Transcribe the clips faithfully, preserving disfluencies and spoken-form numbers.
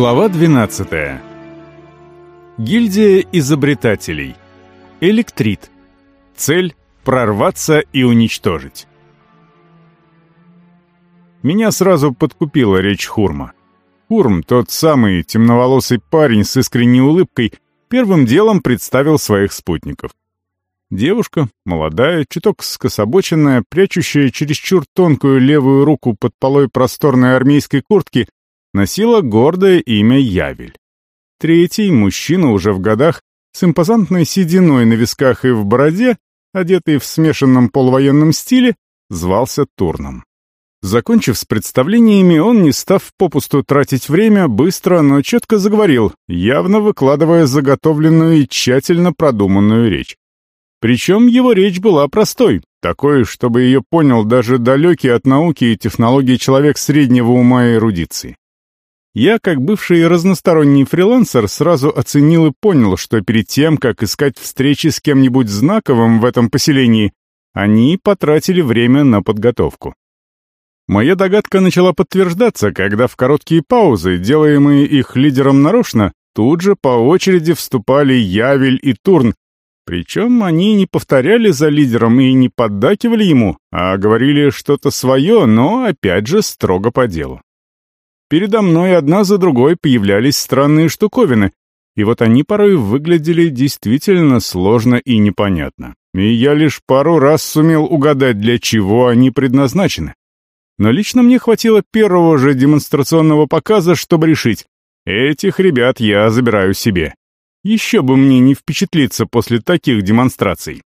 Глава двенадцатая. Гильдия изобретателей. Электрит. Цель — прорваться и уничтожить. Меня сразу подкупила речь Хурма. Хурм, тот самый темноволосый парень с искренней улыбкой, первым делом представил своих спутников. Девушка, молодая, чуток скособоченная, прячущая чересчур тонкую левую руку под полой просторной армейской куртки, носила гордое имя Явель. Третий, мужчина уже в годах, с импозантной сединой на висках и в бороде, одетый в смешанном полувоенном стиле, звался Турном. Закончив с представлениями, он, не став попусту тратить время, быстро, но четко заговорил, явно выкладывая заготовленную и тщательно продуманную речь. Причем его речь была простой, такой, чтобы ее понял даже далекий от науки и технологий человек среднего ума и эрудиции. Я, как бывший разносторонний фрилансер, сразу оценил и понял, что перед тем, как искать встречи с кем-нибудь знаковым в этом поселении, они потратили время на подготовку. Моя догадка начала подтверждаться, когда в короткие паузы, делаемые их лидером нарочно, тут же по очереди вступали Явель и Турн. Причем они не повторяли за лидером и не поддакивали ему, а говорили что-то свое, но опять же строго по делу. Передо мной одна за другой появлялись странные штуковины, и вот они порой выглядели действительно сложно и непонятно. И я лишь пару раз сумел угадать, для чего они предназначены. Но лично мне хватило первого же демонстрационного показа, чтобы решить, этих ребят я забираю себе. Еще бы мне не впечатлиться после таких демонстраций.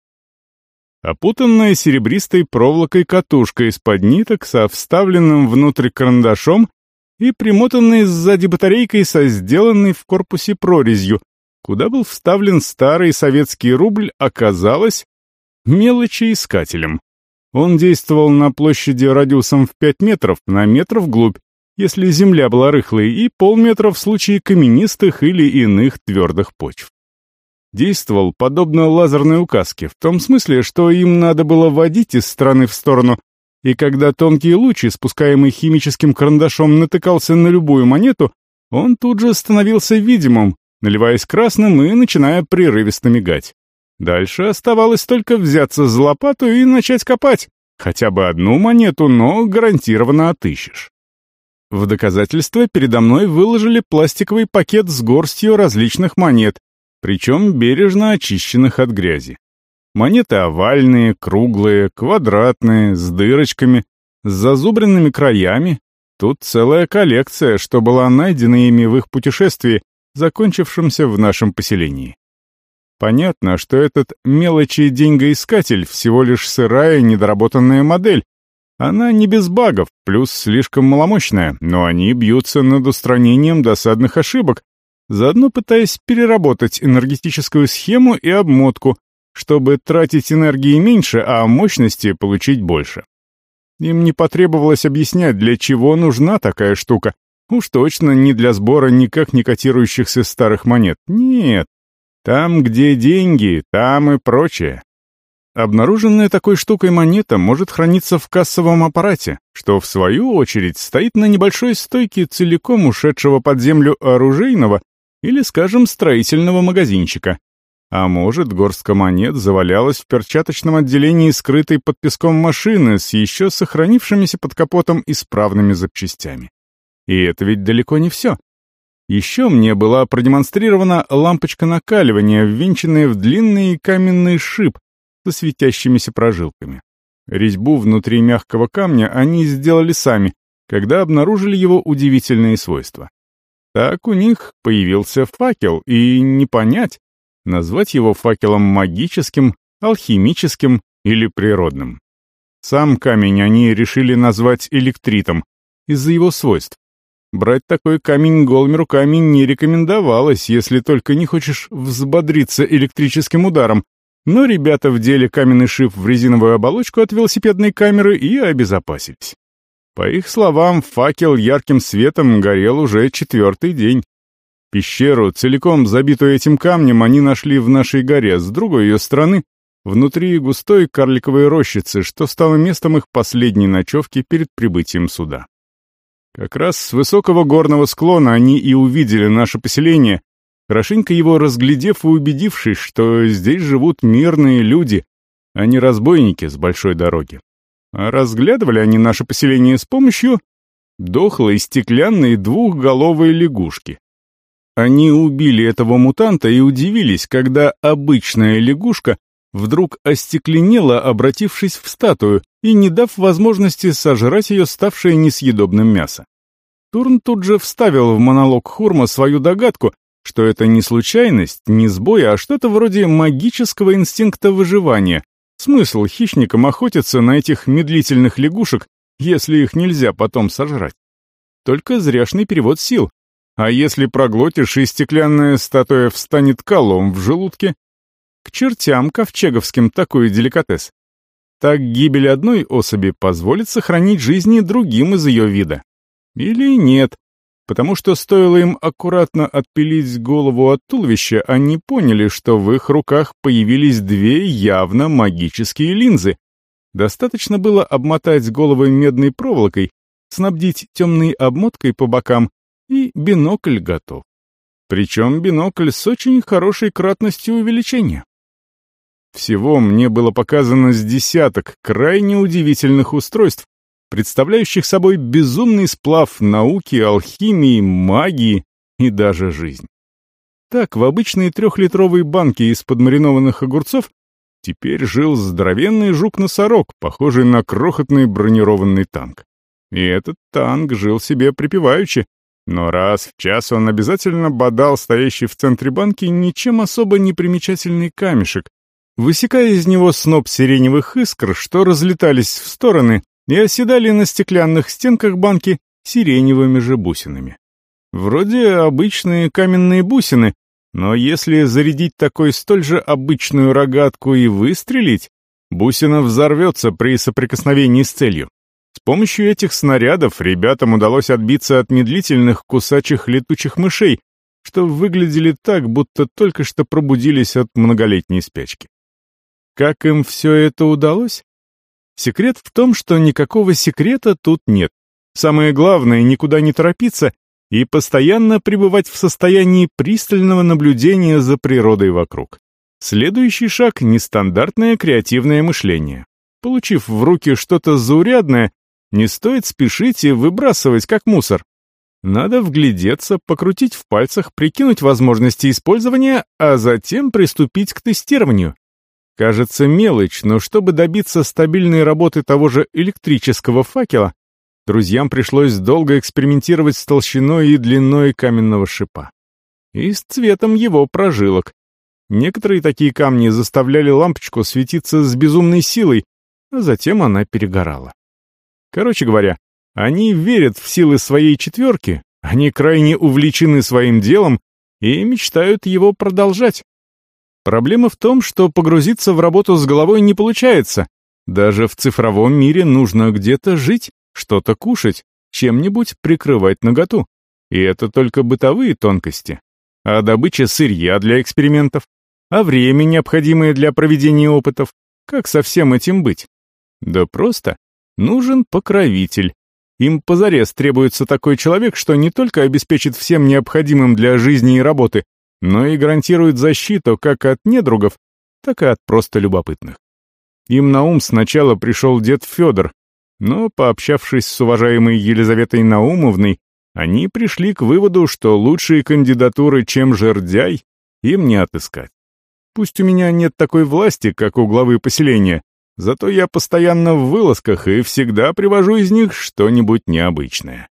Опутанная серебристой проволокой катушка из-под ниток со вставленным внутрь карандашом и примотанной сзади батарейкой со сделанной в корпусе прорезью, куда был вставлен старый советский рубль, оказалось мелочеискателем. Он действовал на площади радиусом в пять метров, на метр вглубь, если земля была рыхлой, и полметра в случае каменистых или иных твердых почв. Действовал подобно лазерной указке, в том смысле, что им надо было водить из стороны в сторону, и когда тонкий луч, испускаемый химическим карандашом, натыкался на любую монету, он тут же становился видимым, наливаясь красным и начиная прерывисто мигать. Дальше оставалось только взяться за лопату и начать копать. Хотя бы одну монету, но гарантированно отыщешь. В доказательство передо мной выложили пластиковый пакет с горстью различных монет, причем бережно очищенных от грязи. Монеты овальные, круглые, квадратные, с дырочками, с зазубренными краями. Тут целая коллекция, что была найдена ими в их путешествии, закончившемся в нашем поселении. Понятно, что этот мелочи-деньгоискатель всего лишь сырая недоработанная модель. Она не без багов, плюс слишком маломощная, но они бьются над устранением досадных ошибок, заодно пытаясь переработать энергетическую схему и обмотку, чтобы тратить энергии меньше, а мощности получить больше. Им не потребовалось объяснять, для чего нужна такая штука. Уж точно не для сбора никак не котирующихся старых монет. Нет. Там, где деньги, там и прочее. Обнаруженная такой штукой монета может храниться в кассовом аппарате, что, в свою очередь, стоит на небольшой стойке целиком ушедшего под землю оружейного или, скажем, строительного магазинчика. А может, горстка монет завалялась в перчаточном отделении скрытой под песком машины с еще сохранившимися под капотом исправными запчастями. И это ведь далеко не все. Еще мне была продемонстрирована лампочка накаливания, ввинченная в длинный каменный шип со светящимися прожилками. Резьбу внутри мягкого камня они сделали сами, когда обнаружили его удивительные свойства. Так у них появился факел, и не понять, назвать его факелом магическим, алхимическим или природным. Сам камень они решили назвать электритом из-за его свойств. Брать такой камень голыми руками не рекомендовалось, если только не хочешь взбодриться электрическим ударом, но ребята вдели каменный шип в резиновую оболочку от велосипедной камеры и обезопасились. По их словам, факел ярким светом горел уже четвертый день. Пещеру, целиком забитую этим камнем, они нашли в нашей горе, с другой ее стороны, внутри густой карликовой рощицы, что стало местом их последней ночевки перед прибытием сюда. Как раз с высокого горного склона они и увидели наше поселение, хорошенько его разглядев и убедившись, что здесь живут мирные люди, а не разбойники с большой дороги. А разглядывали они наше поселение с помощью дохлой стеклянной двухголовой лягушки. Они убили этого мутанта и удивились, когда обычная лягушка вдруг остекленела, обратившись в статую и не дав возможности сожрать ее ставшее несъедобным мясо. Турн тут же вставил в монолог Хурма свою догадку, что это не случайность, не сбой, а что-то вроде магического инстинкта выживания. Смысл хищникам охотиться на этих медлительных лягушек, если их нельзя потом сожрать. Только зряшный перевод сил. А если проглотишь, и стеклянная статуя встанет колом в желудке? К чертям ковчеговским такой деликатес. Так гибель одной особи позволит сохранить жизни другим из ее вида. Или нет, потому что стоило им аккуратно отпилить голову от туловища, они поняли, что в их руках появились две явно магические линзы. Достаточно было обмотать головы медной проволокой, снабдить темной обмоткой по бокам, и бинокль готов. Причем бинокль с очень хорошей кратностью увеличения. Всего мне было показано с десяток крайне удивительных устройств, представляющих собой безумный сплав науки, алхимии, магии и даже жизнь. Так, в обычной трехлитровой банке из-под маринованных огурцов теперь жил здоровенный жук-носорог, похожий на крохотный бронированный танк. И этот танк жил себе припеваючи, но раз в час он обязательно бодал стоящий в центре банки ничем особо не примечательный камешек, высекая из него сноп сиреневых искр, что разлетались в стороны и оседали на стеклянных стенках банки сиреневыми же бусинами. Вроде обычные каменные бусины, но если зарядить такой столь же обычную рогатку и выстрелить, бусина взорвется при соприкосновении с целью. С помощью этих снарядов ребятам удалось отбиться от медлительных кусачих летучих мышей, что выглядели так, будто только что пробудились от многолетней спячки. Как им все это удалось? Секрет в том, что никакого секрета тут нет. Самое главное — никуда не торопиться и постоянно пребывать в состоянии пристального наблюдения за природой вокруг. Следующий шаг — нестандартное креативное мышление. Получив в руки что-то заурядное, не стоит спешить и выбрасывать как мусор. Надо вглядеться, покрутить в пальцах, прикинуть возможности использования, а затем приступить к тестированию. Кажется мелочь, но чтобы добиться стабильной работы того же электрического факела, друзьям пришлось долго экспериментировать с толщиной и длиной каменного шипа. И с цветом его прожилок. Некоторые такие камни заставляли лампочку светиться с безумной силой, а затем она перегорала. Короче говоря, они верят в силы своей четверки, они крайне увлечены своим делом и мечтают его продолжать. Проблема в том, что погрузиться в работу с головой не получается. Даже в цифровом мире нужно где-то жить, что-то кушать, чем-нибудь прикрывать наготу. И это только бытовые тонкости. А добыча сырья для экспериментов, а время, необходимое для проведения опытов, как со всем этим быть? Да просто. Нужен покровитель. Им позарез требуется такой человек, что не только обеспечит всем необходимым для жизни и работы, но и гарантирует защиту как от недругов, так и от просто любопытных. Им на ум сначала пришел дед Федор, но, пообщавшись с уважаемой Елизаветой Наумовной, они пришли к выводу, что лучшие кандидатуры, чем жердяй, им не отыскать. Пусть у меня нет такой власти, как у главы поселения, зато я постоянно в вылазках и всегда привожу из них что-нибудь необычное.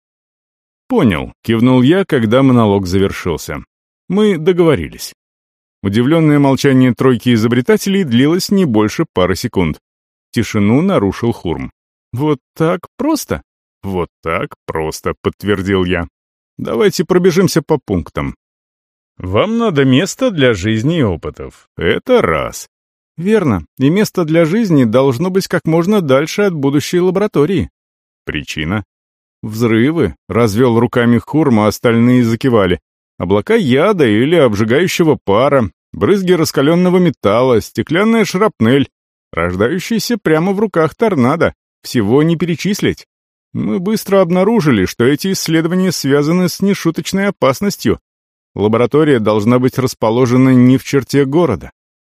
«Понял», — кивнул я, когда монолог завершился. «Мы договорились». Удивленное молчание тройки изобретателей длилось не больше пары секунд. Тишину нарушил Хурм. «Вот так просто?» «Вот так просто», — подтвердил я. «Давайте пробежимся по пунктам. Вам надо место для жизни и опытов. Это раз. Верно, и место для жизни должно быть как можно дальше от будущей лаборатории. Причина? Взрывы, развел руками Хурм, а остальные закивали. Облака яда или обжигающего пара, брызги раскаленного металла, стеклянная шрапнель, рождающаяся прямо в руках торнадо. Всего не перечислить. Мы быстро обнаружили, что эти исследования связаны с нешуточной опасностью. Лаборатория должна быть расположена не в черте города.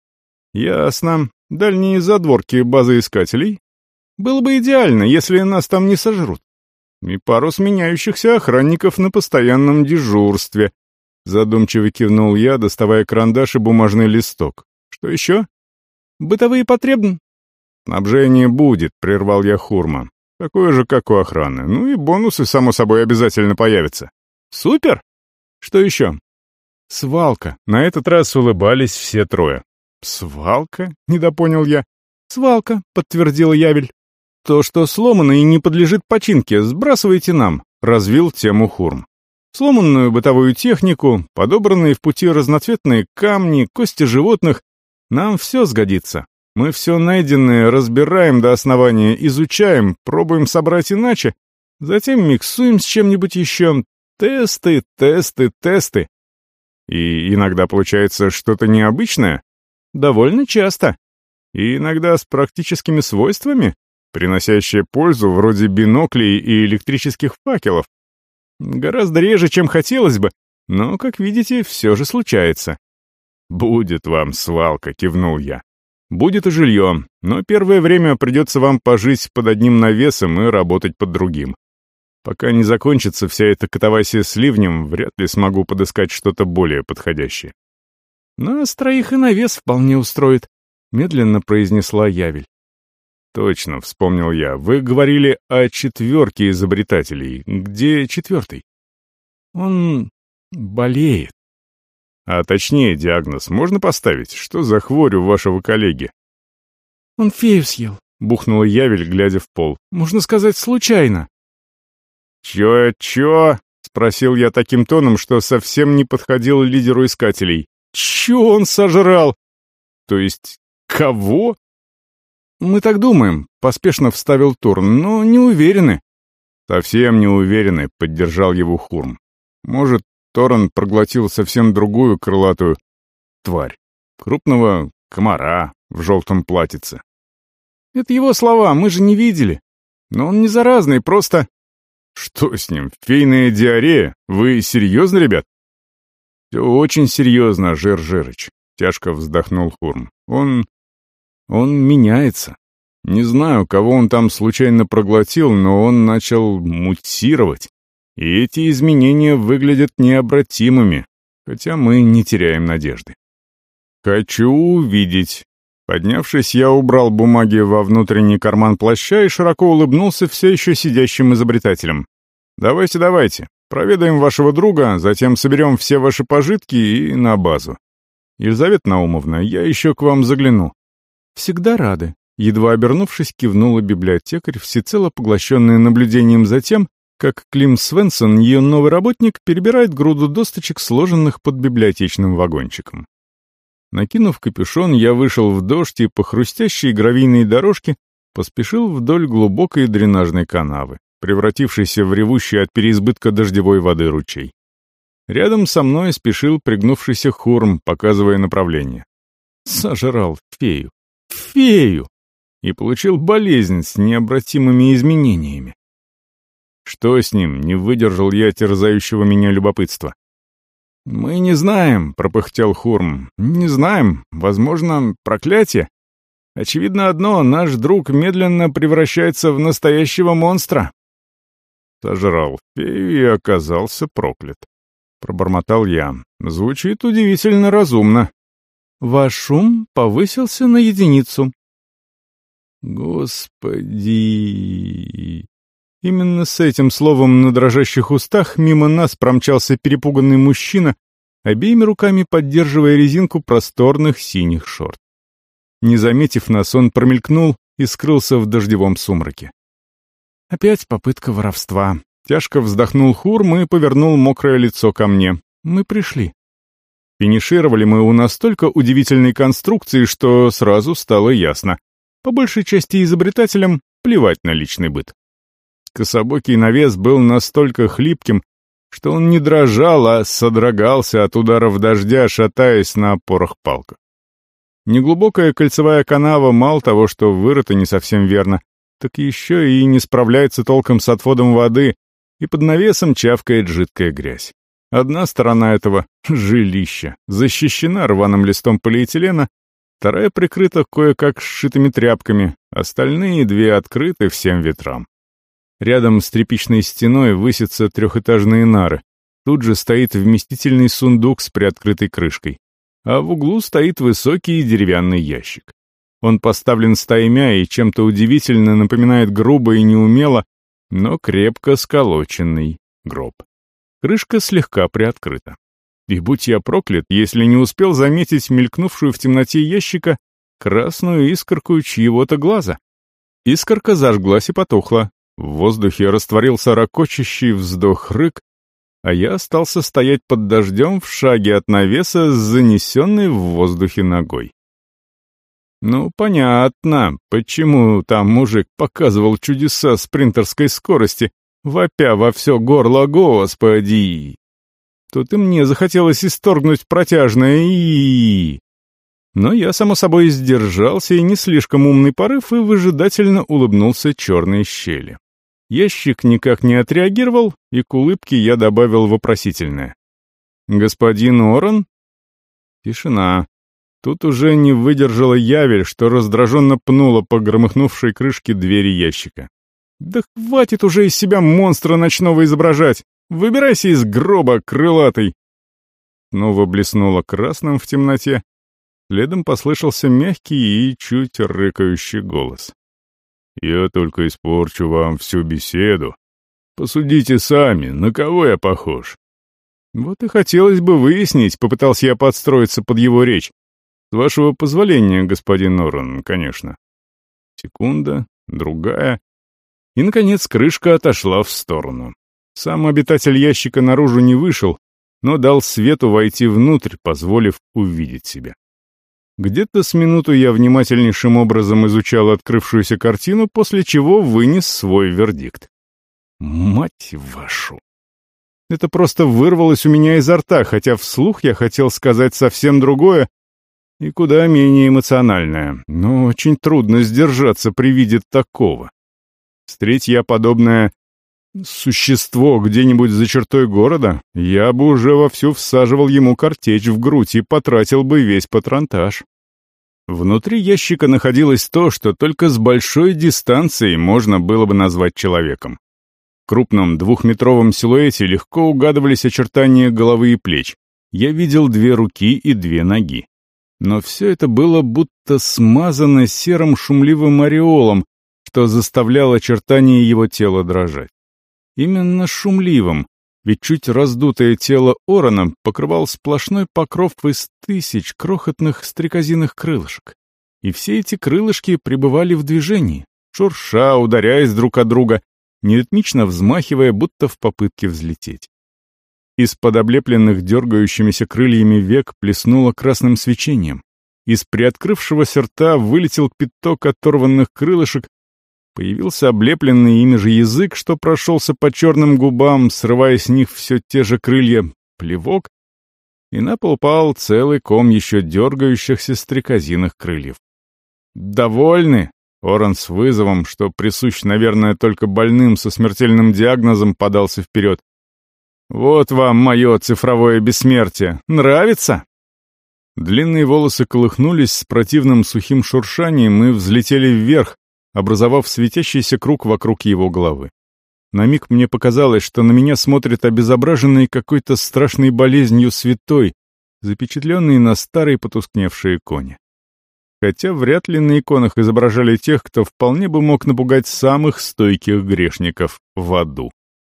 Ясно. Дальние задворки базы искателей? Было бы идеально, если нас там не сожрут. И пару сменяющихся охранников на постоянном дежурстве. Задумчиво кивнул я, доставая карандаш и бумажный листок. Что еще? Бытовые потребности? Снабжение будет, прервал я Хурма. Такое же, как у охраны. Ну и бонусы, само собой, обязательно появятся. Супер! Что еще? Свалка. На этот раз улыбались все трое. Свалка? Недопонял я. Свалка, подтвердила Явель. То, что сломано и не подлежит починке, сбрасывайте нам, развил тему Хурм. Сломанную бытовую технику, подобранные в пути разноцветные камни, кости животных, нам все сгодится. Мы все найденное разбираем до основания, изучаем, пробуем собрать иначе, затем миксуем с чем-нибудь еще. Тесты, тесты, тесты. И иногда получается что-то необычное? Довольно часто. И иногда с практическими свойствами, приносящие пользу вроде биноклей и электрических факелов. Гораздо реже, чем хотелось бы, но, как видите, все же случается. «Будет вам свалка», — кивнул я. «Будет и жилье, но первое время придется вам пожить под одним навесом и работать под другим. Пока не закончится вся эта катавасия с ливнем, вряд ли смогу подыскать что-то более подходящее». «Нас троих и навес вполне устроит», — медленно произнесла Явель. «Точно», — вспомнил я, — «вы говорили о четверке изобретателей. Где четвертый?» «Он болеет». «А точнее, диагноз можно поставить? Что за хворь у вашего коллеги?» «Он фею съел», — бухнула Явель, глядя в пол. «Можно сказать, случайно». «Чё-чё?» — спросил я таким тоном, что совсем не подходил лидеру искателей. «Чё он сожрал?» «То есть кого?» «Мы так думаем», — поспешно вставил Турн, — «но не уверены». «Совсем не уверены», — поддержал его Хурм. «Может, Торрен проглотил совсем другую крылатую тварь. Крупного комара в желтом платьице». «Это его слова, мы же не видели. Но он не заразный, просто...» «Что с ним? Фейная диарея? Вы серьезно, ребят?» «Все очень серьезно, Жир-Жирыч», — тяжко вздохнул Хурм. «Он... он меняется. Не знаю, кого он там случайно проглотил, но он начал мутировать. И эти изменения выглядят необратимыми, хотя мы не теряем надежды». «Хочу увидеть». Поднявшись, я убрал бумаги во внутренний карман плаща и широко улыбнулся все еще сидящим изобретателям. «Давайте, давайте, проведаем вашего друга, затем соберем все ваши пожитки и на базу. Елизавета Наумовна, я еще к вам загляну». «Всегда рады», — едва обернувшись, кивнула библиотекарь, всецело поглощенная наблюдением за тем, как Клим Свенсон, ее новый работник, перебирает груду досточек, сложенных под библиотечным вагончиком. Накинув капюшон, я вышел в дождь и по хрустящей гравийной дорожке поспешил вдоль глубокой дренажной канавы, превратившейся в ревущий от переизбытка дождевой воды ручей. Рядом со мной спешил пригнувшийся Хурм, показывая направление. Сожрал фею. Фею! И получил болезнь с необратимыми изменениями. Что с ним? Не выдержал я терзающего меня любопытства. «Мы не знаем», — пропыхтел Хурм. «Не знаем. Возможно, проклятие. Очевидно одно, наш друг медленно превращается в настоящего монстра». «Сожрал фею и оказался проклят», — пробормотал я. «Звучит удивительно разумно». «Ваш шум повысился на единицу». «Господи...» Именно с этим словом на дрожащих устах мимо нас промчался перепуганный мужчина, обеими руками поддерживая резинку просторных синих шорт. Не заметив нас, он промелькнул и скрылся в дождевом сумраке. Опять попытка воровства. Тяжко вздохнул Хурм и повернул мокрое лицо ко мне. Мы пришли. Финишировали мы у настолько удивительной конструкции, что сразу стало ясно. По большей части изобретателям плевать на личный быт. Кособокий навес был настолько хлипким, что он не дрожал, а содрогался от ударов дождя, шатаясь на опорах-палках. Неглубокая кольцевая канава мало того, что вырыта не совсем верно, так еще и не справляется толком с отводом воды, и под навесом чавкает жидкая грязь. Одна сторона этого жилища защищена рваным листом полиэтилена, вторая прикрыта кое-как сшитыми тряпками, остальные две открыты всем ветрам. Рядом с тряпичной стеной высятся трехэтажные нары. Тут же стоит вместительный сундук с приоткрытой крышкой, а в углу стоит высокий деревянный ящик. Он поставлен стаймя и чем-то удивительно напоминает грубо и неумело, но крепко сколоченный гроб. Крышка слегка приоткрыта. И будь я проклят, если не успел заметить мелькнувшую в темноте ящика красную искорку чьего-то глаза. Искорка зажглась и потухла. В воздухе растворился ракочущий вздох-рык, а я остался стоять под дождем в шаге от навеса с занесенной в воздухе ногой. Ну, понятно, почему там мужик показывал чудеса спринтерской скорости, вопя во все горло «Господи!». Тут и мне захотелось исторгнуть протяжное «и». Но я, само собой, сдержался и не слишком умный порыв и выжидательно улыбнулся черной щели. Ящик никак не отреагировал, и к улыбке я добавил вопросительное. «Господин Орен?» Тишина. Тут уже не выдержала Явель, что раздраженно пнула по громыхнувшей крышке двери ящика. «Да хватит уже из себя монстра ночного изображать! Выбирайся из гроба, крылатый!» Снова блеснуло красным в темноте. Следом послышался мягкий и чуть рыкающий голос. «Я только испорчу вам всю беседу. Посудите сами, на кого я похож?» Вот и хотелось бы выяснить, попытался я подстроиться под его речь. С вашего позволения, господин Орен, конечно. Секунда, другая. И, наконец, крышка отошла в сторону. Сам обитатель ящика наружу не вышел, но дал свету войти внутрь, позволив увидеть себя. Где-то с минуту я внимательнейшим образом изучал открывшуюся картину, после чего вынес свой вердикт. Мать вашу! Это просто вырвалось у меня изо рта, хотя вслух я хотел сказать совсем другое и куда менее эмоциональное, но очень трудно сдержаться при виде такого. Встреть я подобное существо где-нибудь за чертой города, я бы уже вовсю всаживал ему картечь в грудь и потратил бы весь патронтаж. Внутри ящика находилось то, что только с большой дистанции можно было бы назвать человеком. В крупном двухметровом силуэте легко угадывались очертания головы и плеч. Я видел две руки и две ноги. Но все это было будто смазано серым шумливым ореолом, что заставляло очертания его тела дрожать. Именно шумливым, ведь чуть раздутое тело Орена покрывал сплошной покров из тысяч крохотных стрекозиных крылышек. И все эти крылышки пребывали в движении, шурша, ударяясь друг от друга, неритмично взмахивая, будто в попытке взлететь. Из-под облепленных дергающимися крыльями век плеснуло красным свечением. Из приоткрывшегося рта вылетел пяток оторванных крылышек, появился облепленный ими же язык, что прошелся по черным губам, срывая с них все те же крылья, плевок, и на пол пал целый ком еще дергающихся стрекозиных крыльев. «Довольны?» — Орен с вызовом, что присущ, наверное, только больным со смертельным диагнозом, подался вперед. «Вот вам мое цифровое бессмертие. Нравится?» Длинные волосы колыхнулись с противным сухим шуршанием и взлетели вверх, образовав светящийся круг вокруг его головы. На миг мне показалось, что на меня смотрит обезображенный какой-то страшной болезнью святой, запечатленный на старой потускневшей иконе. Хотя вряд ли на иконах изображали тех, кто вполне бы мог напугать самых стойких грешников в аду.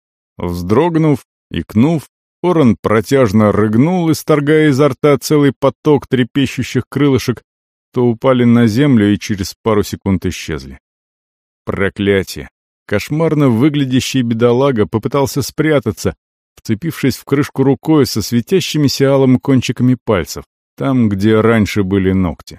Вздрогнув, икнув, Орен протяжно рыгнул, исторгая изо рта целый поток трепещущих крылышек, то упали на землю и через пару секунд исчезли. Проклятие! Кошмарно выглядящий бедолага попытался спрятаться, вцепившись в крышку рукой со светящимися алым кончиками пальцев, там, где раньше были ногти.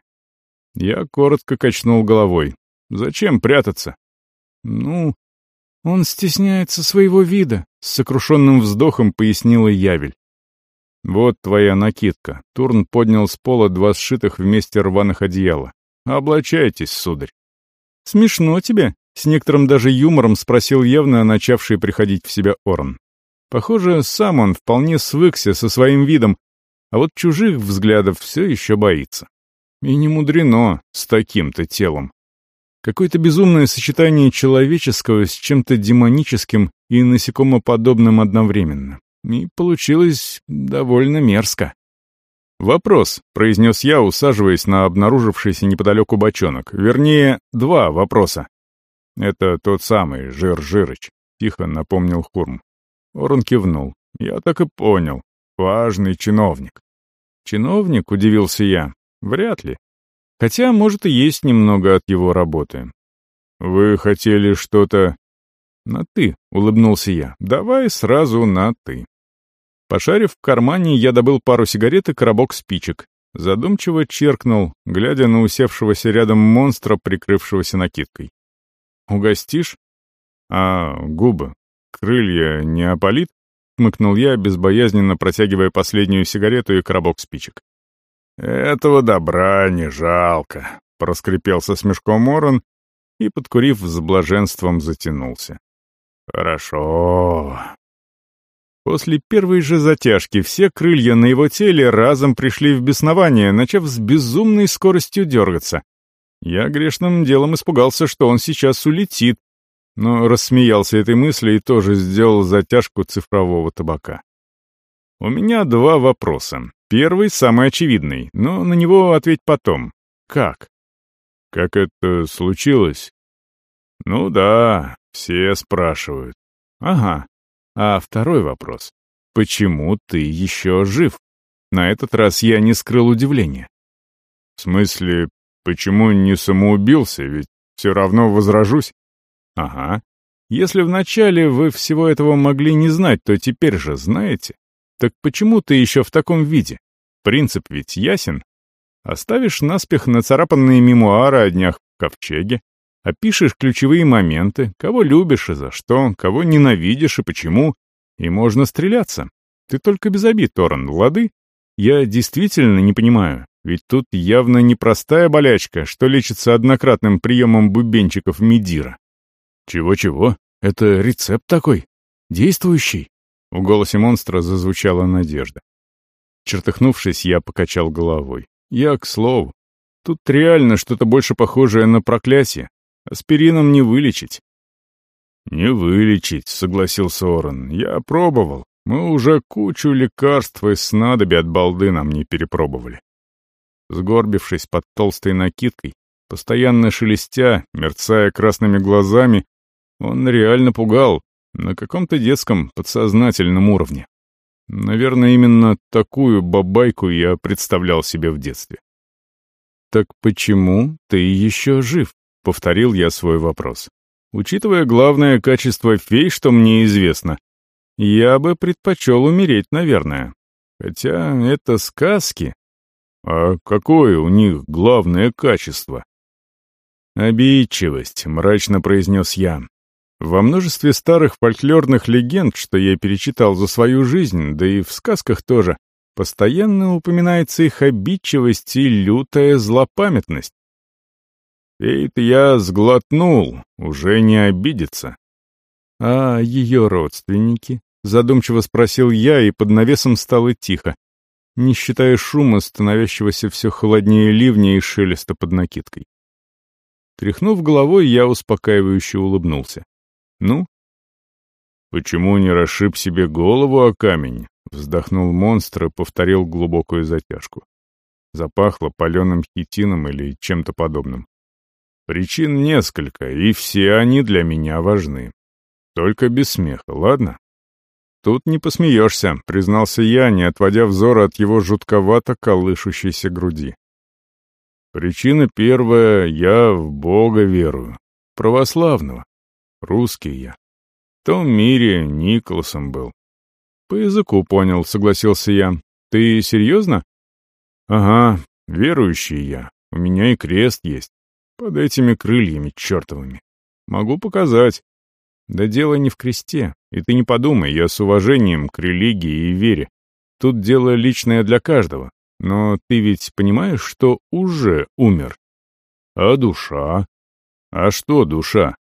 Я коротко качнул головой. Зачем прятаться? Ну, он стесняется своего вида, с сокрушенным вздохом пояснила Явель. Вот твоя накидка. Турн поднял с пола два сшитых вместе рваных одеяла. Облачайтесь, сударь. Смешно тебе, С некоторым даже юмором спросил явно начавший приходить в себя Орн. Похоже, сам он вполне свыкся со своим видом, а вот чужих взглядов все еще боится. И не мудрено с таким-то телом. Какое-то безумное сочетание человеческого с чем-то демоническим и насекомоподобным одновременно. И получилось довольно мерзко. «Вопрос», — произнес я, усаживаясь на обнаружившийся неподалеку бочонок. Вернее, два вопроса. «Это тот самый Жир-Жирыч», — тихо напомнил Хурм. Орн кивнул. «Я так и понял. Важный чиновник». «Чиновник?» — удивился я. «Вряд ли. Хотя, может, и есть немного от его работы». «Вы хотели что-то...» «На «ты», — улыбнулся я. «Давай сразу на «ты». Пошарив в кармане, я добыл пару сигарет и коробок спичек. Задумчиво черкнул, глядя на усевшегося рядом монстра, прикрывшегося накидкой. «Угостишь?» «А губы? Крылья не опалит?» — хмыкнул я, безбоязненно протягивая последнюю сигарету и коробок спичек. «Этого добра не жалко», — проскрипел со смешком Орн и, подкурив, с блаженством затянулся. «Хорошо». После первой же затяжки все крылья на его теле разом пришли в беснование, начав с безумной скоростью дергаться. Я грешным делом испугался, что он сейчас улетит, но рассмеялся этой мысли и тоже сделал затяжку цифрового табака. У меня два вопроса. Первый самый очевидный, но на него ответь потом. Как? Как это случилось? Ну да, все спрашивают. Ага. А второй вопрос. Почему ты еще жив? На этот раз я не скрыл удивления. В смысле, почему не самоубился? Ведь все равно возражусь. Ага. Если вначале вы всего этого могли не знать, то теперь же знаете. Так почему ты еще в таком виде? Принцип ведь ясен. Оставишь наспех нацарапанные мемуары о днях в ковчеге, опишешь ключевые моменты, кого любишь и за что, кого ненавидишь и почему, и можно стреляться. Ты только без обид, Орн, лады? Я действительно не понимаю, ведь тут явно непростая болячка, что лечится однократным приемом бубенчиков Медира. Чего-чего? Это рецепт такой? Действующий? В голосе монстра зазвучала надежда. Чертыхнувшись, я покачал головой. Я, к слову, тут реально что-то больше похожее на проклятие. Аспирином не вылечить. «Не вылечить», — согласился Орн. «Я пробовал. Мы уже кучу лекарств и снадобий от балды нам не перепробовали». Сгорбившись под толстой накидкой, постоянно шелестя, мерцая красными глазами, он реально пугал на каком-то детском подсознательном уровне. Наверное, именно такую бабайку я представлял себе в детстве. «Так почему ты еще жив?» — повторил я свой вопрос. «Учитывая главное качество фей, что мне известно, я бы предпочел умереть, наверное. Хотя это сказки. А какое у них главное качество?» «Обидчивость», — мрачно произнес я. Во множестве старых фольклорных легенд, что я перечитал за свою жизнь, да и в сказках тоже, постоянно упоминается их обидчивость и лютая злопамятность. Фейт я сглотнул, уже не обидится. «А ее родственники?» — задумчиво спросил я, и под навесом стало тихо, не считая шума, становящегося все холоднее ливня и шелеста под накидкой. Тряхнув головой, я успокаивающе улыбнулся. «Ну?» «Почему не расшиб себе голову о камень?» — вздохнул монстр и повторил глубокую затяжку. Запахло паленым хитином или чем-то подобным. «Причин несколько, и все они для меня важны. Только без смеха, ладно?» «Тут не посмеешься», — признался я, не отводя взора от его жутковато колышущейся груди. «Причина первая — я в Бога верую. Православного. Русский я. В том мире Николасом был». «По языку понял», — согласился я. «Ты серьезно?» «Ага, верующий я. У меня и крест есть. Под этими крыльями чертовыми. Могу показать. Да дело не в кресте. И ты не подумай, я с уважением к религии и вере. Тут дело личное для каждого. Но ты ведь понимаешь, что уже умер? А душа? А что душа?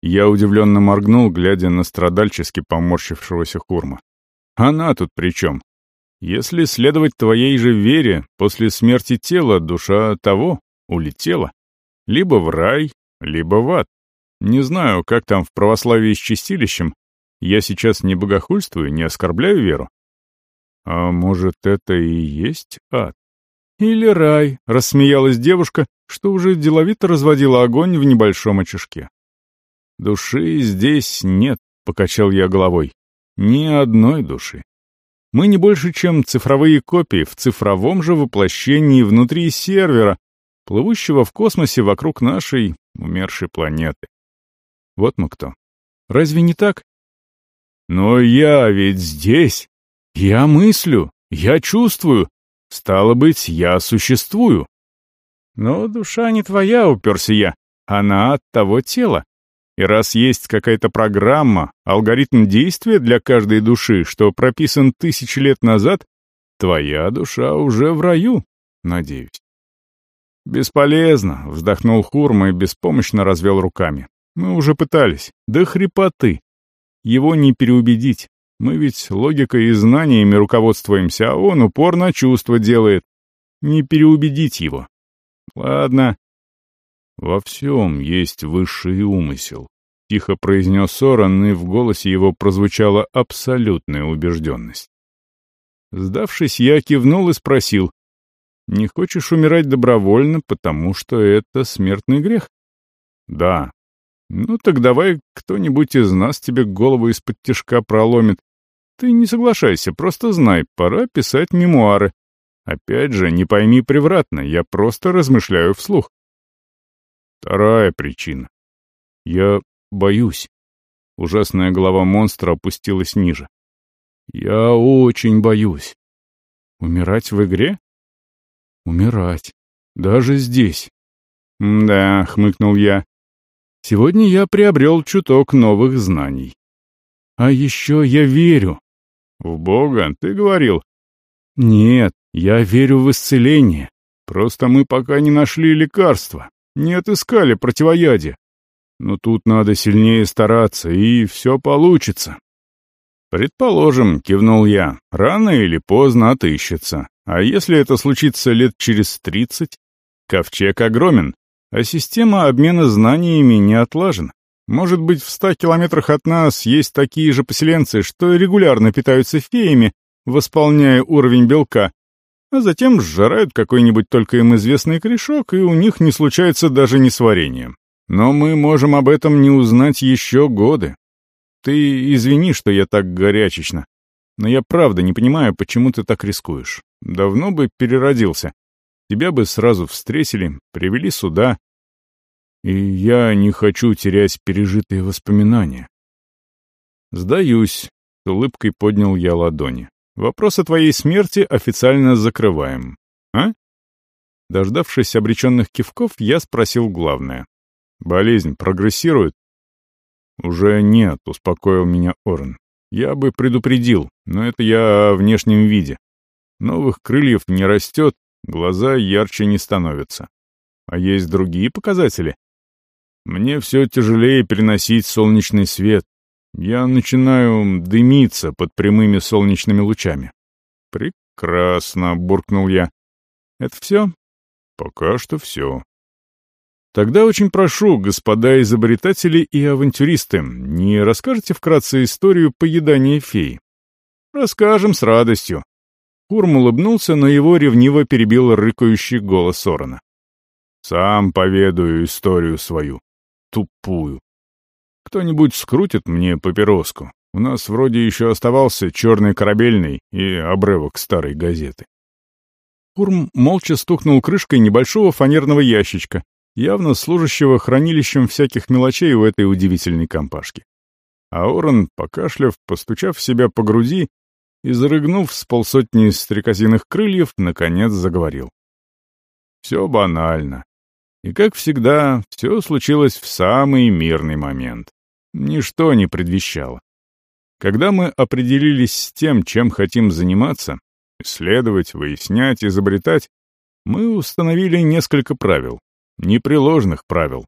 Я удивленно моргнул, глядя на страдальчески поморщившегося Хурма. Она тут при чем? Если следовать твоей же вере, после смерти тела душа того улетела. Либо в рай, либо в ад. Не знаю, как там в православии с чистилищем. Я сейчас не богохульствую, не оскорбляю веру. А может, это и есть ад? Или рай, рассмеялась девушка, что уже деловито разводила огонь в небольшом очажке. Души здесь нет, покачал я головой. Ни одной души. Мы не больше, чем цифровые копии в цифровом же воплощении внутри сервера, плывущего в космосе вокруг нашей умершей планеты. Вот мы кто. Разве не так? Но я ведь здесь. Я мыслю, я чувствую. Стало быть, я существую. Но душа не твоя, уперся я. Она от того тела. И раз есть какая-то программа, алгоритм действия для каждой души, что прописан тысячи лет назад, твоя душа уже в раю, надеюсь. «Бесполезно», — вздохнул Хурм и беспомощно развел руками. «Мы уже пытались. До хрипоты. Его не переубедить. Мы ведь логикой и знаниями руководствуемся, а он упорно чувства делает. Не переубедить его. Ладно». «Во всем есть высший умысел», — тихо произнес Соран, и в голосе его прозвучала абсолютная убежденность. Сдавшись, я кивнул и спросил: «Не хочешь умирать добровольно, потому что это смертный грех?» «Да». «Ну так давай кто-нибудь из нас тебе голову из-под тишка проломит. Ты не соглашайся, просто знай, пора писать мемуары. Опять же, не пойми превратно, я просто размышляю вслух». Вторая причина. Я боюсь. Ужасная голова монстра опустилась ниже. Я очень боюсь. Умирать в игре? Умирать. Даже здесь. Да, хмыкнул я. Сегодня я приобрел чуток новых знаний. А еще я верю. В Бога, ты говорил? Нет, я верю в исцеление. Просто мы пока не нашли лекарства. Не отыскали противоядие. Но тут надо сильнее стараться, и все получится. Предположим, кивнул я, рано или поздно отыщется. А если это случится лет через тридцать? Ковчег огромен, а система обмена знаниями не отлажена. Может быть, в ста километрах от нас есть такие же поселенцы, что регулярно питаются феями, восполняя уровень белка, а затем сжирают какой-нибудь только им известный корешок, и у них не случается даже несварение. Но мы можем об этом не узнать еще годы. Ты извини, что я так горячечно, но я правда не понимаю, почему ты так рискуешь. Давно бы переродился. Тебя бы сразу встретили, привели сюда. И я не хочу терять пережитые воспоминания. Сдаюсь, с улыбкой поднял я ладони. Вопрос о твоей смерти официально закрываем. А? Дождавшись обреченных кивков, я спросил главное. Болезнь прогрессирует? Уже нет, успокоил меня Орен. Я бы предупредил, но это я о внешнем виде. Новых крыльев не растет, глаза ярче не становятся. А есть другие показатели. Мне все тяжелее переносить солнечный свет. Я начинаю дымиться под прямыми солнечными лучами. «Прекрасно», — буркнул я. «Это все?» «Пока что все». «Тогда очень прошу, господа изобретатели и авантюристы, не расскажете вкратце историю поедания феи?» «Расскажем с радостью». Хурм улыбнулся, но его ревниво перебил рыкающий голос Сорана. «Сам поведаю историю свою. Тупую. Кто-нибудь скрутит мне папироску. У нас вроде еще оставался черный корабельный и обрывок старой газеты». Хурм молча стукнул крышкой небольшого фанерного ящичка, явно служащего хранилищем всяких мелочей у этой удивительной компашки. А Орен, покашляв, постучав себя по груди и зарыгнув с полсотни стрекозиных крыльев, наконец заговорил. Все банально. И, как всегда, все случилось в самый мирный момент. Ничто не предвещало. Когда мы определились с тем, чем хотим заниматься, исследовать, выяснять, изобретать, мы установили несколько правил, непреложных правил.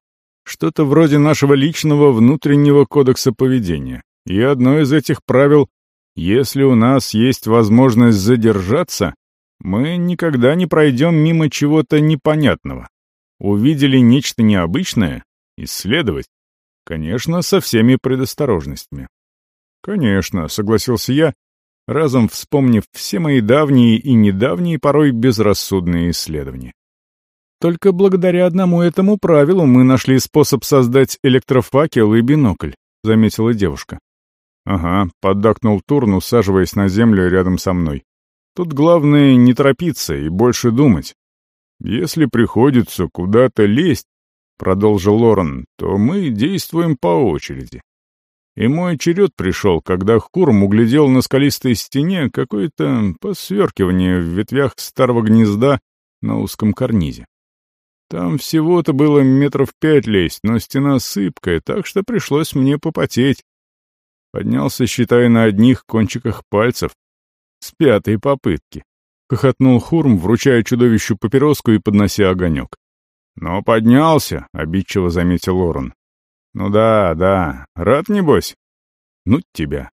Что-то вроде нашего личного внутреннего кодекса поведения. И одно из этих правил — если у нас есть возможность задержаться, мы никогда не пройдем мимо чего-то непонятного. Увидели нечто необычное — исследовать. Конечно, со всеми предосторожностями. «Конечно», — согласился я, разом вспомнив все мои давние и недавние, порой безрассудные исследования. «Только благодаря одному этому правилу мы нашли способ создать электрофакел и бинокль», — заметила девушка. «Ага», — поддакнул Турн, усаживаясь на землю рядом со мной. «Тут главное не торопиться и больше думать. Если приходится куда-то лезть, — продолжил Лорен, — то мы действуем по очереди. И мой черед пришел, когда Хурм углядел на скалистой стене какое-то посверкивание в ветвях старого гнезда на узком карнизе. Там всего-то было метров пять лезть, но стена сыпкая, так что пришлось мне попотеть. Поднялся, считая, на одних кончиках пальцев. С пятой попытки. Хохотнул Хурм, вручая чудовищу папироску и поднося огонек. «Но поднялся», — обидчиво заметил Лорен. «Ну да, да, рад небось?» «Ну тебя».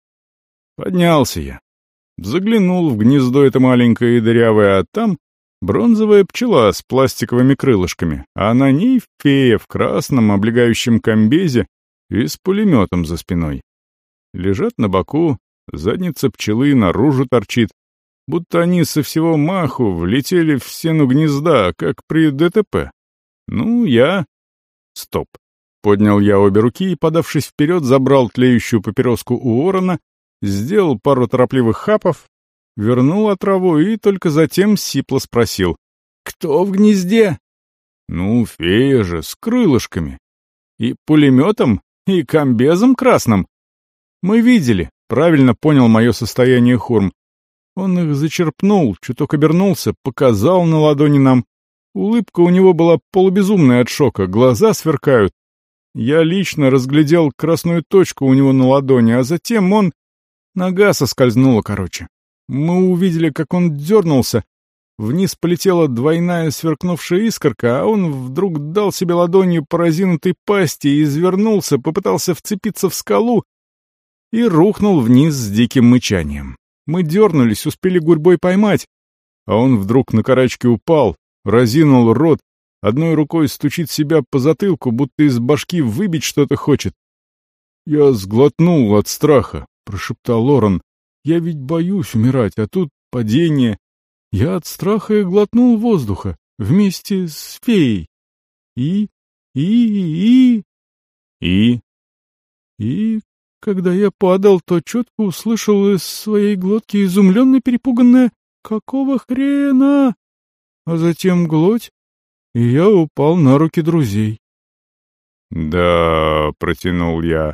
Поднялся я. Заглянул в гнездо это маленькое и дырявое, а там бронзовая пчела с пластиковыми крылышками, а на ней фея в красном облегающем комбезе и с пулеметом за спиной. Лежат на боку, задница пчелы наружу торчит, будто они со всего маху влетели в стену гнезда, как при ДТП. Ну, я... Стоп. Поднял я обе руки и, подавшись вперед, забрал тлеющую папироску у Орона, сделал пару торопливых хапов, вернул отраву и только затем сипло спросил: «Кто в гнезде?» «Ну, фея же, с крылышками. И пулеметом, и комбезом красным. Мы видели», — правильно понял мое состояние Хурм. Он их зачерпнул, чуток обернулся, показал на ладони нам. Улыбка у него была полубезумная от шока, глаза сверкают. Я лично разглядел красную точку у него на ладони, а затем он... Нога соскользнула, короче. Мы увидели, как он дернулся. Вниз полетела двойная сверкнувшая искорка, а он вдруг дал себе ладонью по разинутой пасти и извернулся, попытался вцепиться в скалу и рухнул вниз с диким мычанием. Мы дернулись, успели гурьбой поймать, а он вдруг на карачки упал, разинул рот, одной рукой стучит себя по затылку, будто из башки выбить что-то хочет. «Я сглотнул от страха», — прошептал Лорен. «Я ведь боюсь умирать, а тут падение. Я от страха и глотнул воздуха вместе с феей. И... и... и... и... и... когда я падал, то четко услышал из своей глотки изумленно перепуганное «Какого хрена?», а затем глоть, и я упал на руки друзей. «Да», — протянул я.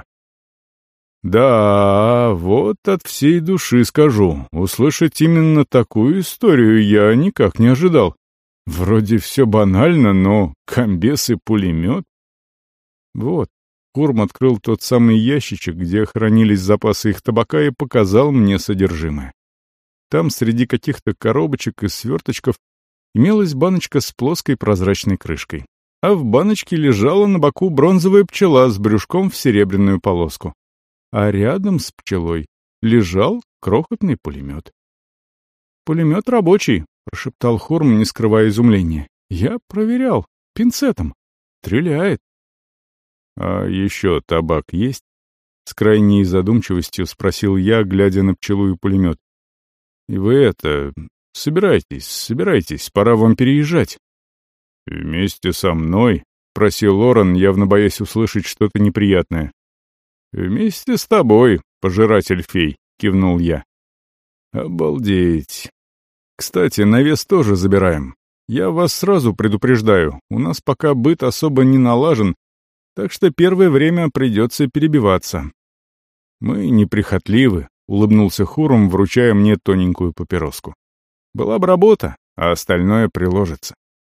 «Да, вот от всей души скажу, услышать именно такую историю я никак не ожидал. Вроде все банально, но комбез и пулемет». Вот, Хурм открыл тот самый ящичек, где хранились запасы их табака, и показал мне содержимое. Там среди каких-то коробочек и сверточков имелась баночка с плоской прозрачной крышкой, а в баночке лежала на боку бронзовая пчела с брюшком в серебряную полоску. А рядом с пчелой лежал крохотный пулемет. «Пулемет рабочий», — прошептал Хурм, не скрывая изумления. «Я проверял, пинцетом. Стреляет». «А еще табак есть?» — с крайней задумчивостью спросил я, глядя на пчелу и пулемет. «И вы это... собирайтесь, собирайтесь, пора вам переезжать». «Вместе со мной?» — просил Лорен, явно боясь услышать что-то неприятное. «Вместе с тобой, пожиратель фей», — кивнул я. «Обалдеть. Кстати, навес тоже забираем. Я вас сразу предупреждаю, у нас пока быт особо не налажен, так что первое время придется перебиваться». «Мы неприхотливы», — улыбнулся Хурм, вручая мне тоненькую папироску. «Была бы работа, а остальное приложится».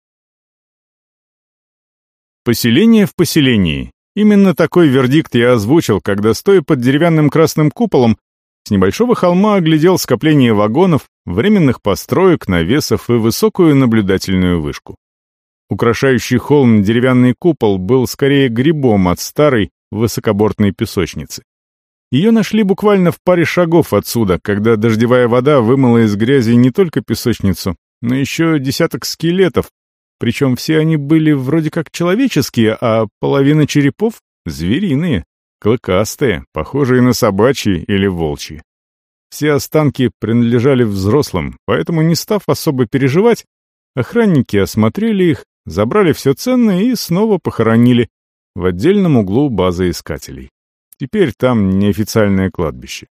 Поселение в поселении. Именно такой вердикт я озвучил, когда, стоя под деревянным красным куполом, с небольшого холма оглядел скопление вагонов, временных построек, навесов и высокую наблюдательную вышку. Украшающий холм деревянный купол был скорее грибом от старой высокобортной песочницы. Ее нашли буквально в паре шагов отсюда, когда дождевая вода вымыла из грязи не только песочницу, но еще десяток скелетов, причем все они были вроде как человеческие, а половина черепов — звериные, клыкастые, похожие на собачьи или волчьи. Все останки принадлежали взрослым, поэтому, не став особо переживать, охранники осмотрели их, забрали все ценное и снова похоронили в отдельном углу базы искателей. Теперь там неофициальное кладбище.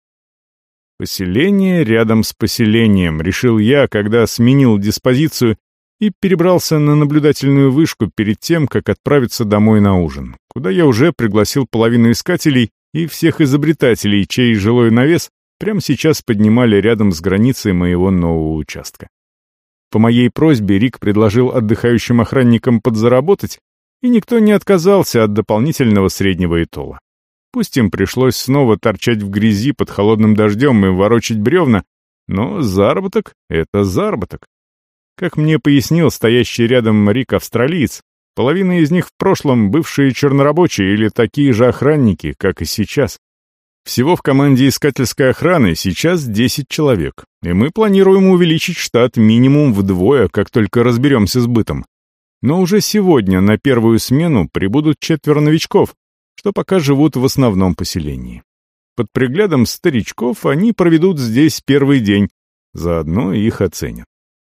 Поселение рядом с поселением, решил я, когда сменил диспозицию и перебрался на наблюдательную вышку перед тем, как отправиться домой на ужин, куда я уже пригласил половину искателей и всех изобретателей, чей жилой навес прямо сейчас поднимали рядом с границей моего нового участка. По моей просьбе Рик предложил отдыхающим охранникам подзаработать, и никто не отказался от дополнительного среднего итола. Пусть им пришлось снова торчать в грязи под холодным дождем и ворочать бревна, но заработок — это заработок. Как мне пояснил стоящий рядом Рик-австралиец, половина из них в прошлом бывшие чернорабочие или такие же охранники, как и сейчас. Всего в команде искательской охраны сейчас десять человек, и мы планируем увеличить штат минимум вдвое, как только разберемся с бытом. Но уже сегодня на первую смену прибудут четверо новичков, что пока живут в основном поселении. Под приглядом старичков они проведут здесь первый день, заодно их оценят.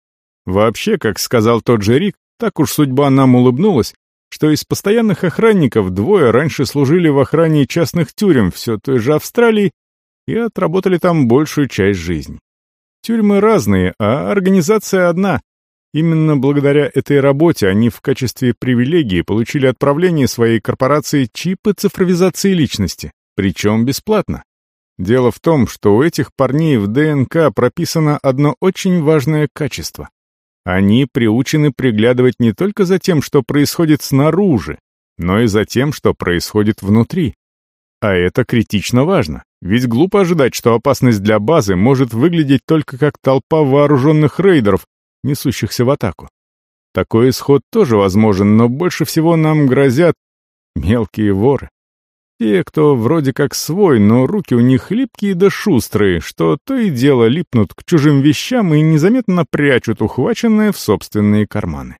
Вообще, как сказал тот же Рик, так уж судьба нам улыбнулась, что из постоянных охранников двое раньше служили в охране частных тюрем все той же Австралии и отработали там большую часть жизни. Тюрьмы разные, а организация одна. Именно благодаря этой работе они в качестве привилегии получили отправление своей корпорации чипы цифровизации личности, причем бесплатно. Дело в том, что у этих парней в ДНК прописано одно очень важное качество. Они приучены приглядывать не только за тем, что происходит снаружи, но и за тем, что происходит внутри. А это критично важно, ведь глупо ожидать, что опасность для базы может выглядеть только как толпа вооруженных рейдеров, несущихся в атаку. Такой исход тоже возможен, но больше всего нам грозят мелкие воры. Те, кто вроде как свой, но руки у них липкие да шустрые, что то и дело липнут к чужим вещам и незаметно прячут ухваченное в собственные карманы.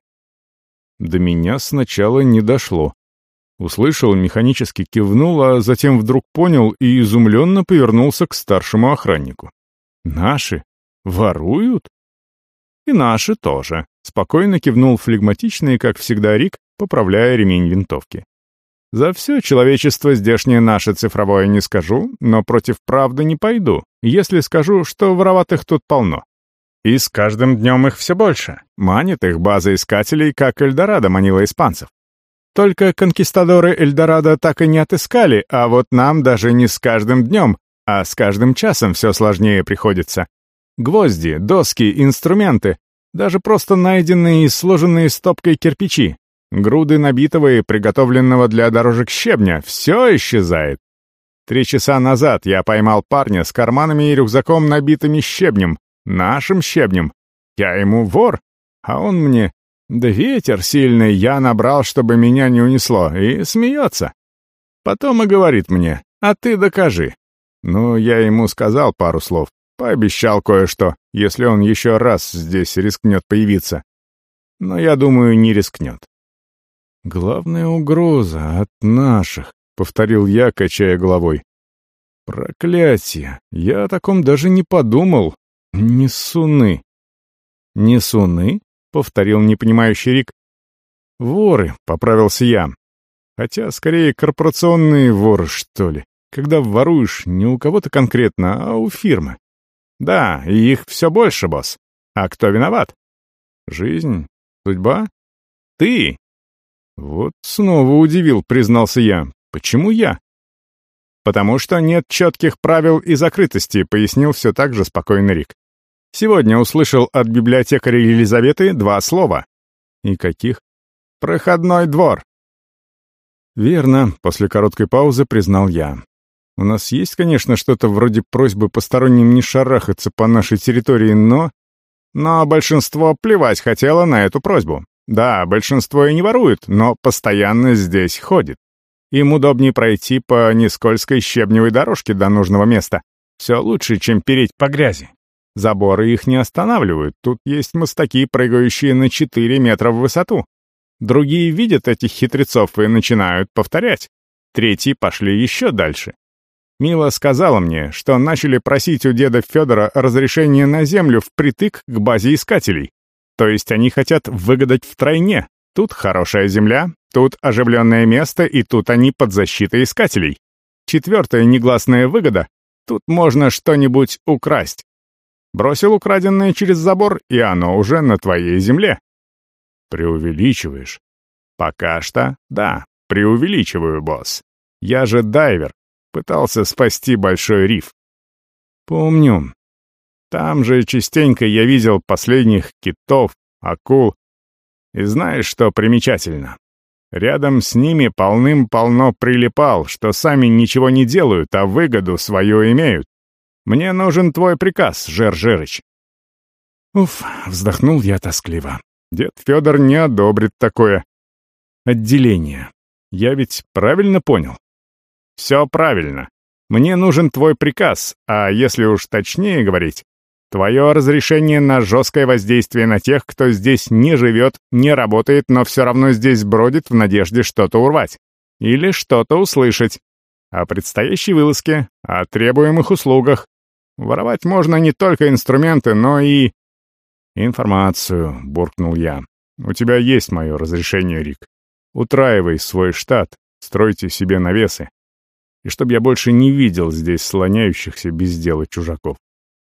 До меня сначала не дошло. Услышал, механически кивнул, а затем вдруг понял и изумленно повернулся к старшему охраннику. «Наши? Воруют?» «И наши тоже», — спокойно кивнул флегматичный, как всегда, Рик, поправляя ремень винтовки. «За все человечество здешнее наше цифровое не скажу, но против правды не пойду, если скажу, что вороватых тут полно. И с каждым днем их все больше. Манит их база искателей, как Эльдорадо манила испанцев. Только конкистадоры Эльдорадо так и не отыскали, а вот нам даже не с каждым днем, а с каждым часом все сложнее приходится. Гвозди, доски, инструменты, даже просто найденные и сложенные стопкой кирпичи, груды набитого и приготовленного для дорожек щебня — все исчезает. Три часа назад я поймал парня с карманами и рюкзаком, набитыми щебнем, нашим щебнем. Я ему вор, а он мне: «Да ветер сильный, я набрал, чтобы меня не унесло», и смеется. Потом и говорит мне: «А ты докажи». Ну, я ему сказал пару слов. Пообещал кое-что, если он еще раз здесь рискнет появиться. Но, я думаю, не рискнет. «Главная угроза от наших», — повторил я, качая головой. «Проклятие! Я о таком даже не подумал. Несуны». «Несуны?» — повторил непонимающий Рик. «Воры», — поправился я. Хотя, скорее, корпорационные воры, что ли, когда воруешь не у кого-то конкретно, а у фирмы. «Да, и их все больше, босс. А кто виноват?» «Жизнь? Судьба? Ты?» «Вот снова удивил», — признался я. «Почему я?» «Потому что нет четких правил и закрытости», — пояснил все так же спокойно Рик. «Сегодня услышал от библиотекаря Елизаветы два слова». «И каких?» «Проходной двор». «Верно», — после короткой паузы признал я. «У нас есть, конечно, что-то вроде просьбы посторонним не шарахаться по нашей территории, но...» «Но большинство плевать хотело на эту просьбу. Да, большинство и не ворует, но постоянно здесь ходит. Им удобнее пройти по нескользкой щебневой дорожке до нужного места. Все лучше, чем переть по грязи. Заборы их не останавливают, тут есть мостаки, прыгающие на четыре метра в высоту. Другие видят этих хитрецов и начинают повторять. Третьи пошли еще дальше. Мила сказала мне, что начали просить у деда Федора разрешение на землю впритык к базе искателей. То есть они хотят выгадать втройне. Тут хорошая земля, тут оживленное место, и тут они под защитой искателей. Четвертая негласная выгода — тут можно что-нибудь украсть. Бросил украденное через забор, и оно уже на твоей земле. Преувеличиваешь? Пока что, да, преувеличиваю, босс. Я же дайвер, пытался спасти большой риф. Помню. Там же частенько я видел последних китов, акул. И знаешь, что примечательно? Рядом с ними полным-полно прилипал, что сами ничего не делают, а выгоду свою имеют. Мне нужен твой приказ, Жер-Жирыч. Уф, вздохнул я тоскливо. Дед Федор не одобрит такое отделение. Я ведь правильно понял? Все правильно. Мне нужен твой приказ, а если уж точнее говорить, твое разрешение на жесткое воздействие на тех, кто здесь не живет, не работает, но все равно здесь бродит в надежде что-то урвать. Или что-то услышать. О предстоящей вылазке, о требуемых услугах. Воровать можно не только инструменты, но и... «Информацию», — буркнул я. «У тебя есть мое разрешение, Рик. Утраивай свой штат, стройте себе навесы. И чтоб я больше не видел здесь слоняющихся без дела чужаков.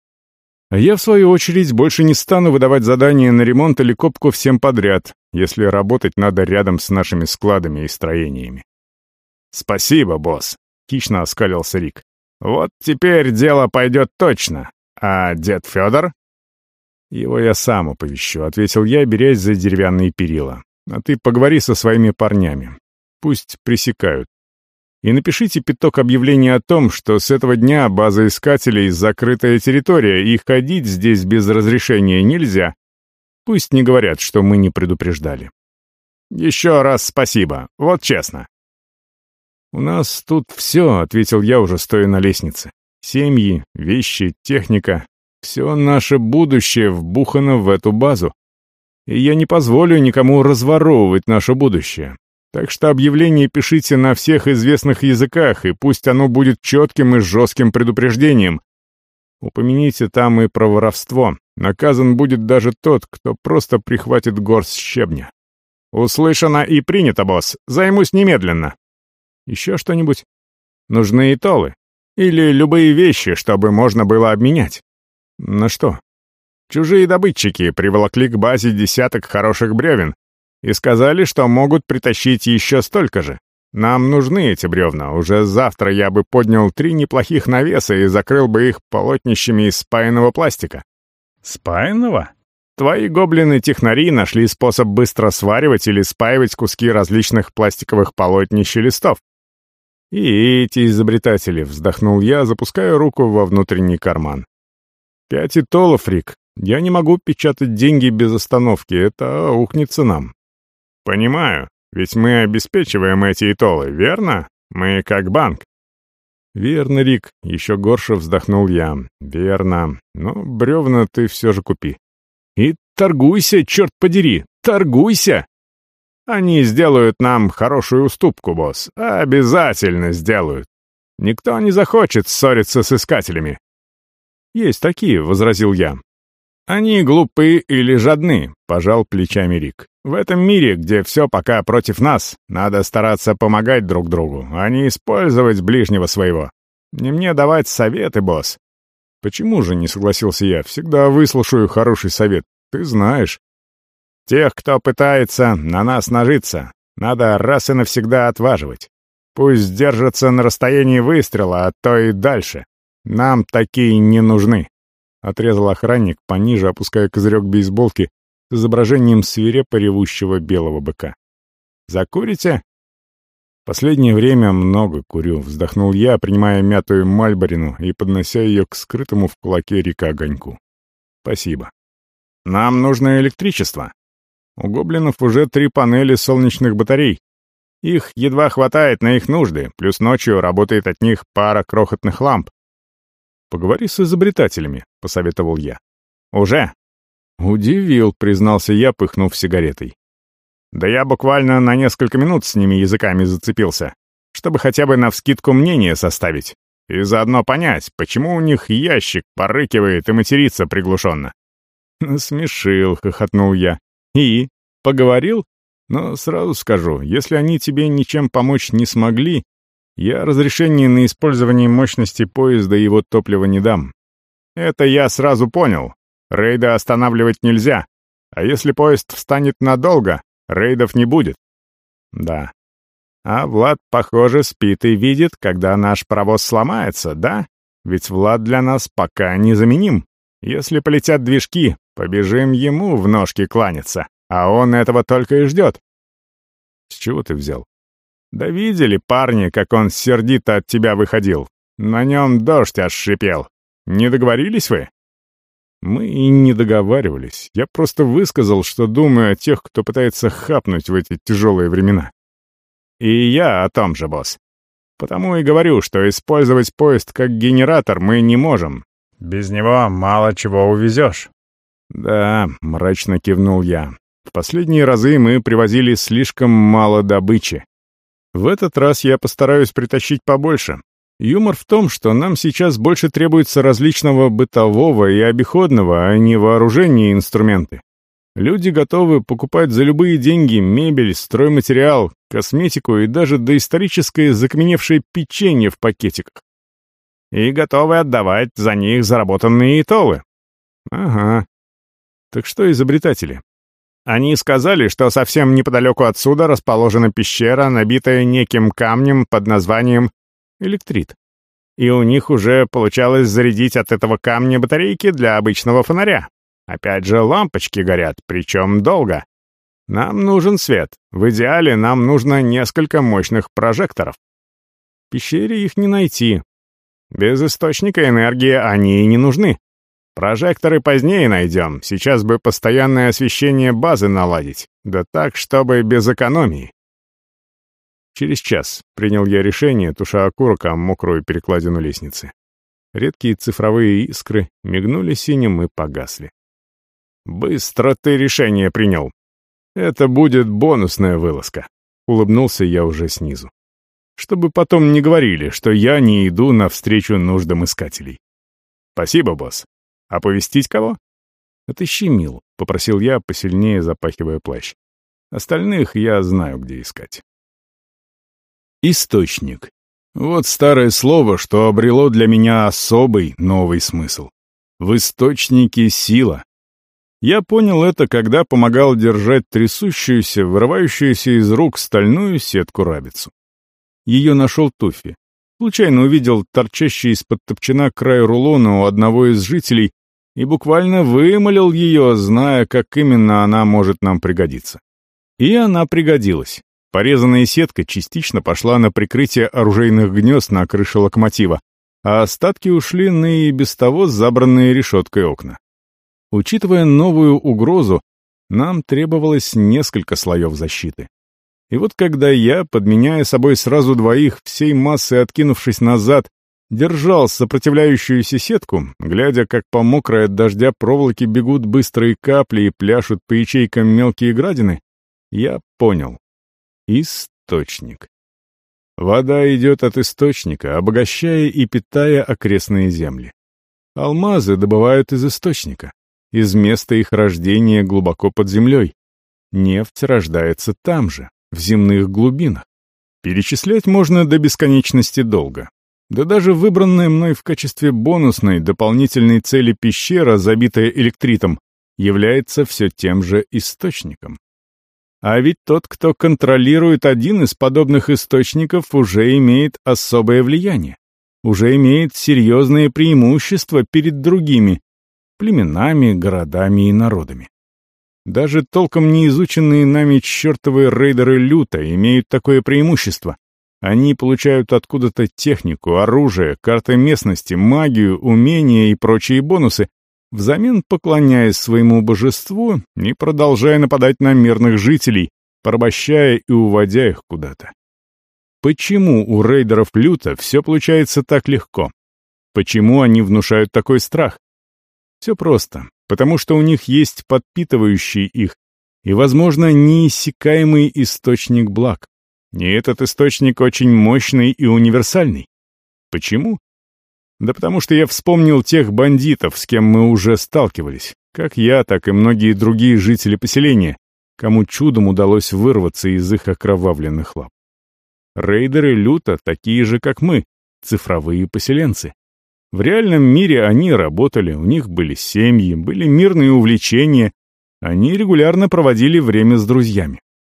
А я, в свою очередь, больше не стану выдавать задания на ремонт или копку всем подряд, если работать надо рядом с нашими складами и строениями». «Спасибо, босс», — хищно оскалился Рик. «Вот теперь дело пойдет точно. А дед Федор?» «Его я сам оповещу», — ответил я, берясь за деревянные перила. «А ты поговори со своими парнями. Пусть пресекают. И напишите пяток объявлений о том, что с этого дня база искателей — закрытая территория, и ходить здесь без разрешения нельзя. Пусть не говорят, что мы не предупреждали». «Еще раз спасибо. Вот честно». «У нас тут все», — ответил я, уже стоя на лестнице. «Семьи, вещи, техника. Все наше будущее вбухано в эту базу. И я не позволю никому разворовывать наше будущее. Так что объявление пишите на всех известных языках, и пусть оно будет четким и жестким предупреждением. Упомяните там и про воровство. Наказан будет даже тот, кто просто прихватит горсть щебня». «Услышано и принято, босс. Займусь немедленно». «Еще что-нибудь? Нужны и толы. Или любые вещи, чтобы можно было обменять». «На что?» «Чужие добытчики приволокли к базе десяток хороших бревен и сказали, что могут притащить еще столько же. Нам нужны эти бревна. Уже завтра я бы поднял три неплохих навеса и закрыл бы их полотнищами из спаянного пластика». «Спаянного?» «Твои гоблины-технари нашли способ быстро сваривать или спаивать куски различных пластиковых полотнищ и листов». «И эти изобретатели», — вздохнул я, запуская руку во внутренний карман. «Пять итолов, Рик. Я не могу печатать деньги без остановки, это аукнется нам». «Понимаю, ведь мы обеспечиваем эти итолы, верно? Мы как банк». «Верно, Рик», — еще горше вздохнул я. «Верно. Но бревна ты все же купи. И торгуйся, черт подери, торгуйся!» «Они сделают нам хорошую уступку, босс. Обязательно сделают. Никто не захочет ссориться с искателями». «Есть такие», — возразил я. «Они глупы или жадны», — пожал плечами Рик. «В этом мире, где все пока против нас, надо стараться помогать друг другу, а не использовать ближнего своего. Не мне давать советы, босс». «Почему же?» — не согласился я. «Всегда выслушаю хороший совет. Ты знаешь». «Тех, кто пытается на нас нажиться, надо раз и навсегда отваживать. Пусть держатся на расстоянии выстрела, а то и дальше. Нам такие не нужны», — отрезал охранник, пониже опуская козырек бейсболки с изображением свирепо ревущего белого быка. «Закурите?» «Последнее время много курю», — вздохнул я, принимая мятую мальборину и поднося ее к скрытому в кулаке Рика огоньку. «Спасибо». «Нам нужно электричество». У гоблинов уже три панели солнечных батарей. Их едва хватает на их нужды, плюс ночью работает от них пара крохотных ламп. «Поговори с изобретателями», — посоветовал я. «Уже?» «Удивил», — признался я, пыхнув сигаретой. «Да я буквально на несколько минут с ними языками зацепился, чтобы хотя бы навскидку мнение составить и заодно понять, почему у них ящик порыкивает и матерится приглушенно». «Насмешил», — хохотнул я. «И? Поговорил? Но сразу скажу, если они тебе ничем помочь не смогли, я разрешение на использование мощности поезда и его топлива не дам. Это я сразу понял. Рейда останавливать нельзя. А если поезд встанет надолго, рейдов не будет». «Да. А Влад, похоже, спит и видит, когда наш паровоз сломается, да? Ведь Влад для нас пока незаменим. Если полетят движки, побежим ему в ножки кланяться, а он этого только и ждет». «С чего ты взял?» «Да видели, парни, как он сердито от тебя выходил. На нем дождь аж шипел. Не договорились вы?» «Мы и не договаривались. Я просто высказал, что думаю о тех, кто пытается хапнуть в эти тяжелые времена». «И я о том же, босс. Потому и говорю, что использовать поезд как генератор мы не можем. Без него мало чего увезешь». «Да», — мрачно кивнул я. «В последние разы мы привозили слишком мало добычи. В этот раз я постараюсь притащить побольше. Юмор в том, что нам сейчас больше требуется различного бытового и обиходного, а не вооружения и инструменты. Люди готовы покупать за любые деньги мебель, стройматериал, косметику и даже доисторическое закаменевшее печенье в пакетиках. И готовы отдавать за них заработанные итолы». «Ага. Так что изобретатели?» «Они сказали, что совсем неподалеку отсюда расположена пещера, набитая неким камнем под названием электрит. И у них уже получалось зарядить от этого камня батарейки для обычного фонаря. Опять же, лампочки горят, причем долго. Нам нужен свет. В идеале нам нужно несколько мощных прожекторов. В пещере их не найти. Без источника энергии они и не нужны. Прожекторы позднее найдем, сейчас бы постоянное освещение базы наладить, да так, чтобы без экономии». Через час принял я решение, туша окурок о мокрую перекладину лестницы. Редкие цифровые искры мигнули синим и погасли. «Быстро ты решение принял. Это будет бонусная вылазка», — улыбнулся я уже снизу. «Чтобы потом не говорили, что я не иду навстречу нуждам искателей». «Спасибо, босс. Оповестить кого?» «Отыщи Мил», — попросил я, посильнее запахивая плащ. «Остальных я знаю, где искать». Источник. Вот старое слово, что обрело для меня особый новый смысл. В источнике сила. Я понял это, когда помогал держать трясущуюся, вырывающуюся из рук стальную сетку-рабицу. Ее нашел Туффи. Случайно увидел торчащий из-под топчана край рулона у одного из жителей и буквально вымолил ее, зная, как именно она может нам пригодиться. И она пригодилась. Порезанная сетка частично пошла на прикрытие оружейных гнезд на крыше локомотива, а остатки ушли на и без того забранные решеткой окна. Учитывая новую угрозу, нам требовалось несколько слоев защиты. И вот когда я, подменяя собой сразу двоих, всей массой откинувшись назад, держал сопротивляющуюся сетку, глядя, как по мокрой от дождя проволоке бегут быстрые капли и пляшут по ячейкам мелкие градины, я понял. Источник. Вода идет от источника, обогащая и питая окрестные земли. Алмазы добывают из источника, из места их рождения глубоко под землей. Нефть рождается там же, в земных глубинах. Перечислять можно до бесконечности долго. Да даже выбранная мной в качестве бонусной дополнительной цели пещера, забитая электритом, является все тем же источником. А ведь тот, кто контролирует один из подобных источников, уже имеет особое влияние, уже имеет серьезные преимущества перед другими племенами, городами и народами. Даже толком не изученные нами чертовы рейдеры люто имеют такое преимущество. Они получают откуда-то технику, оружие, карты местности, магию, умения и прочие бонусы, взамен поклоняясь своему божеству и продолжая нападать на мирных жителей, порабощая и уводя их куда-то. Почему у рейдеров люта все получается так легко? Почему они внушают такой страх? Все просто, потому что у них есть подпитывающий их и, возможно, неиссякаемый источник благ. И этот источник очень мощный и универсальный. Почему? Да потому что я вспомнил тех бандитов, с кем мы уже сталкивались, как я, так и многие другие жители поселения, кому чудом удалось вырваться из их окровавленных лап. Рейдеры люта такие же, как мы, цифровые поселенцы. В реальном мире они работали, у них были семьи, были мирные увлечения, они регулярно проводили время с друзьями.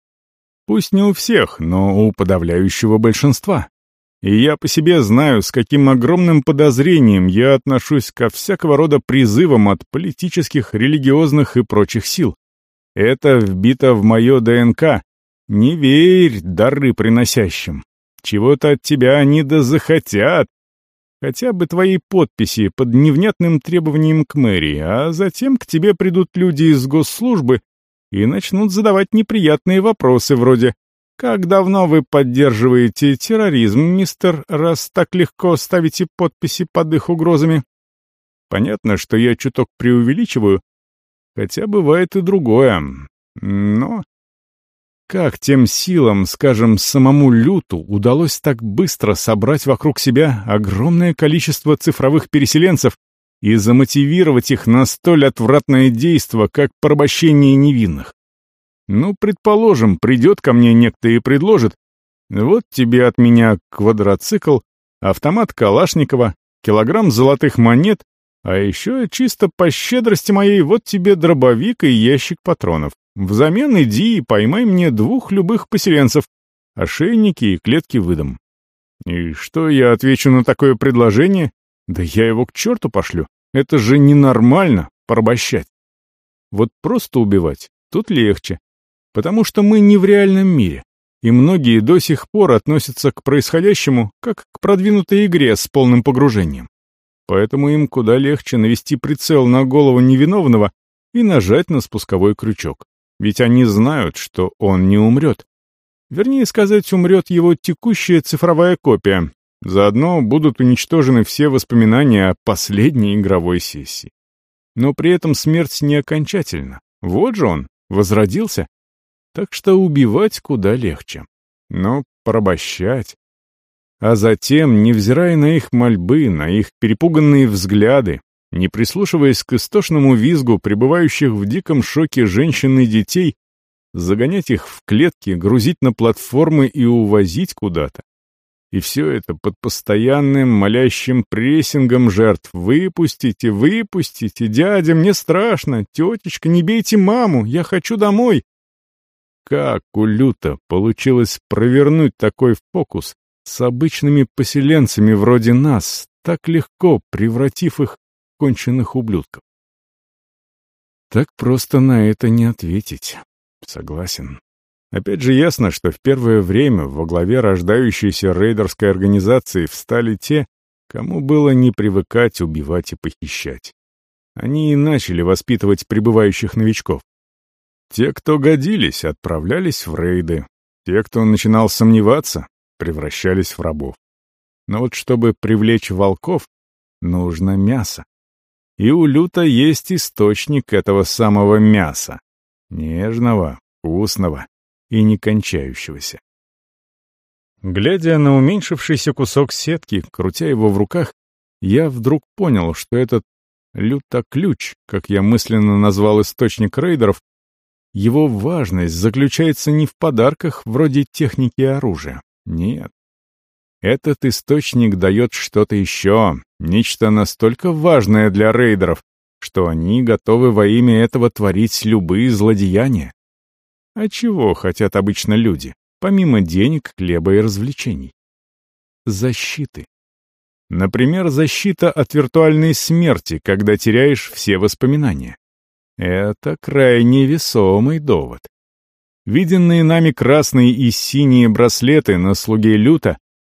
Пусть не у всех, но у подавляющего большинства. И я по себе знаю, с каким огромным подозрением я отношусь ко всякого рода призывам от политических, религиозных и прочих сил. Это вбито в мое ДНК. Не верь дары приносящим. Чего-то от тебя они да захотят. Хотя бы твои подписи под невнятным требованием к мэрии, а затем к тебе придут люди из госслужбы и начнут задавать неприятные вопросы вроде «Как давно вы поддерживаете терроризм, мистер, раз так легко ставите подписи под их угрозами?» Понятно, что я чуток преувеличиваю, хотя бывает и другое. Но как тем силам, скажем, самому люту удалось так быстро собрать вокруг себя огромное количество цифровых переселенцев и замотивировать их на столь отвратное действо, как порабощение невинных? Ну, предположим, придет ко мне некто и предложит: вот тебе от меня квадроцикл, автомат Калашникова, килограмм золотых монет, а еще чисто по щедрости моей вот тебе дробовик и ящик патронов. Взамен иди и поймай мне двух любых поселенцев, ошейники и клетки выдам. И что я отвечу на такое предложение? Да я его к черту пошлю. Это же ненормально — порабощать. Вот просто убивать тут легче, потому что мы не в реальном мире, и многие до сих пор относятся к происходящему как к продвинутой игре с полным погружением. Поэтому им куда легче навести прицел на голову невиновного и нажать на спусковой крючок. Ведь они знают, что он не умрет. Вернее сказать, умрет его текущая цифровая копия. Заодно будут уничтожены все воспоминания о последней игровой сессии. Но при этом смерть не окончательна. Вот же он, возродился. Так что убивать куда легче. Но порабощать... А затем, невзирая на их мольбы, на их перепуганные взгляды, не прислушиваясь к истошному визгу пребывающих в диком шоке женщин и детей, загонять их в клетки, грузить на платформы и увозить куда-то. И все это под постоянным молящим прессингом жертв. «Выпустите, выпустите, дядя, мне страшно, тетечка, не бейте маму, я хочу домой». Как у люта получилось провернуть такой фокус с обычными поселенцами вроде нас, так легко превратив их конченых ублюдков? Так просто на это не ответить. Согласен. Опять же ясно, что в первое время во главе рождающейся рейдерской организации встали те, кому было не привыкать убивать и похищать. Они и начали воспитывать прибывающих новичков. Те, кто годились, отправлялись в рейды. Те, кто начинал сомневаться, превращались в рабов. Но вот чтобы привлечь волков, нужно мясо. И у люта есть источник этого самого мяса. Нежного, вкусного и не кончающегося. Глядя на уменьшившийся кусок сетки, крутя его в руках, я вдруг понял, что этот люта-ключ, как я мысленно назвал источник рейдеров, его важность заключается не в подарках вроде техники и оружия. Нет. Этот источник дает что-то еще, нечто настолько важное для рейдеров, что они готовы во имя этого творить любые злодеяния. А чего хотят обычно люди, помимо денег, хлеба и развлечений? Защиты. Например, защита от виртуальной смерти, когда теряешь все воспоминания. Это крайне весомый довод. Виденные нами красные и синие браслеты на слуге люта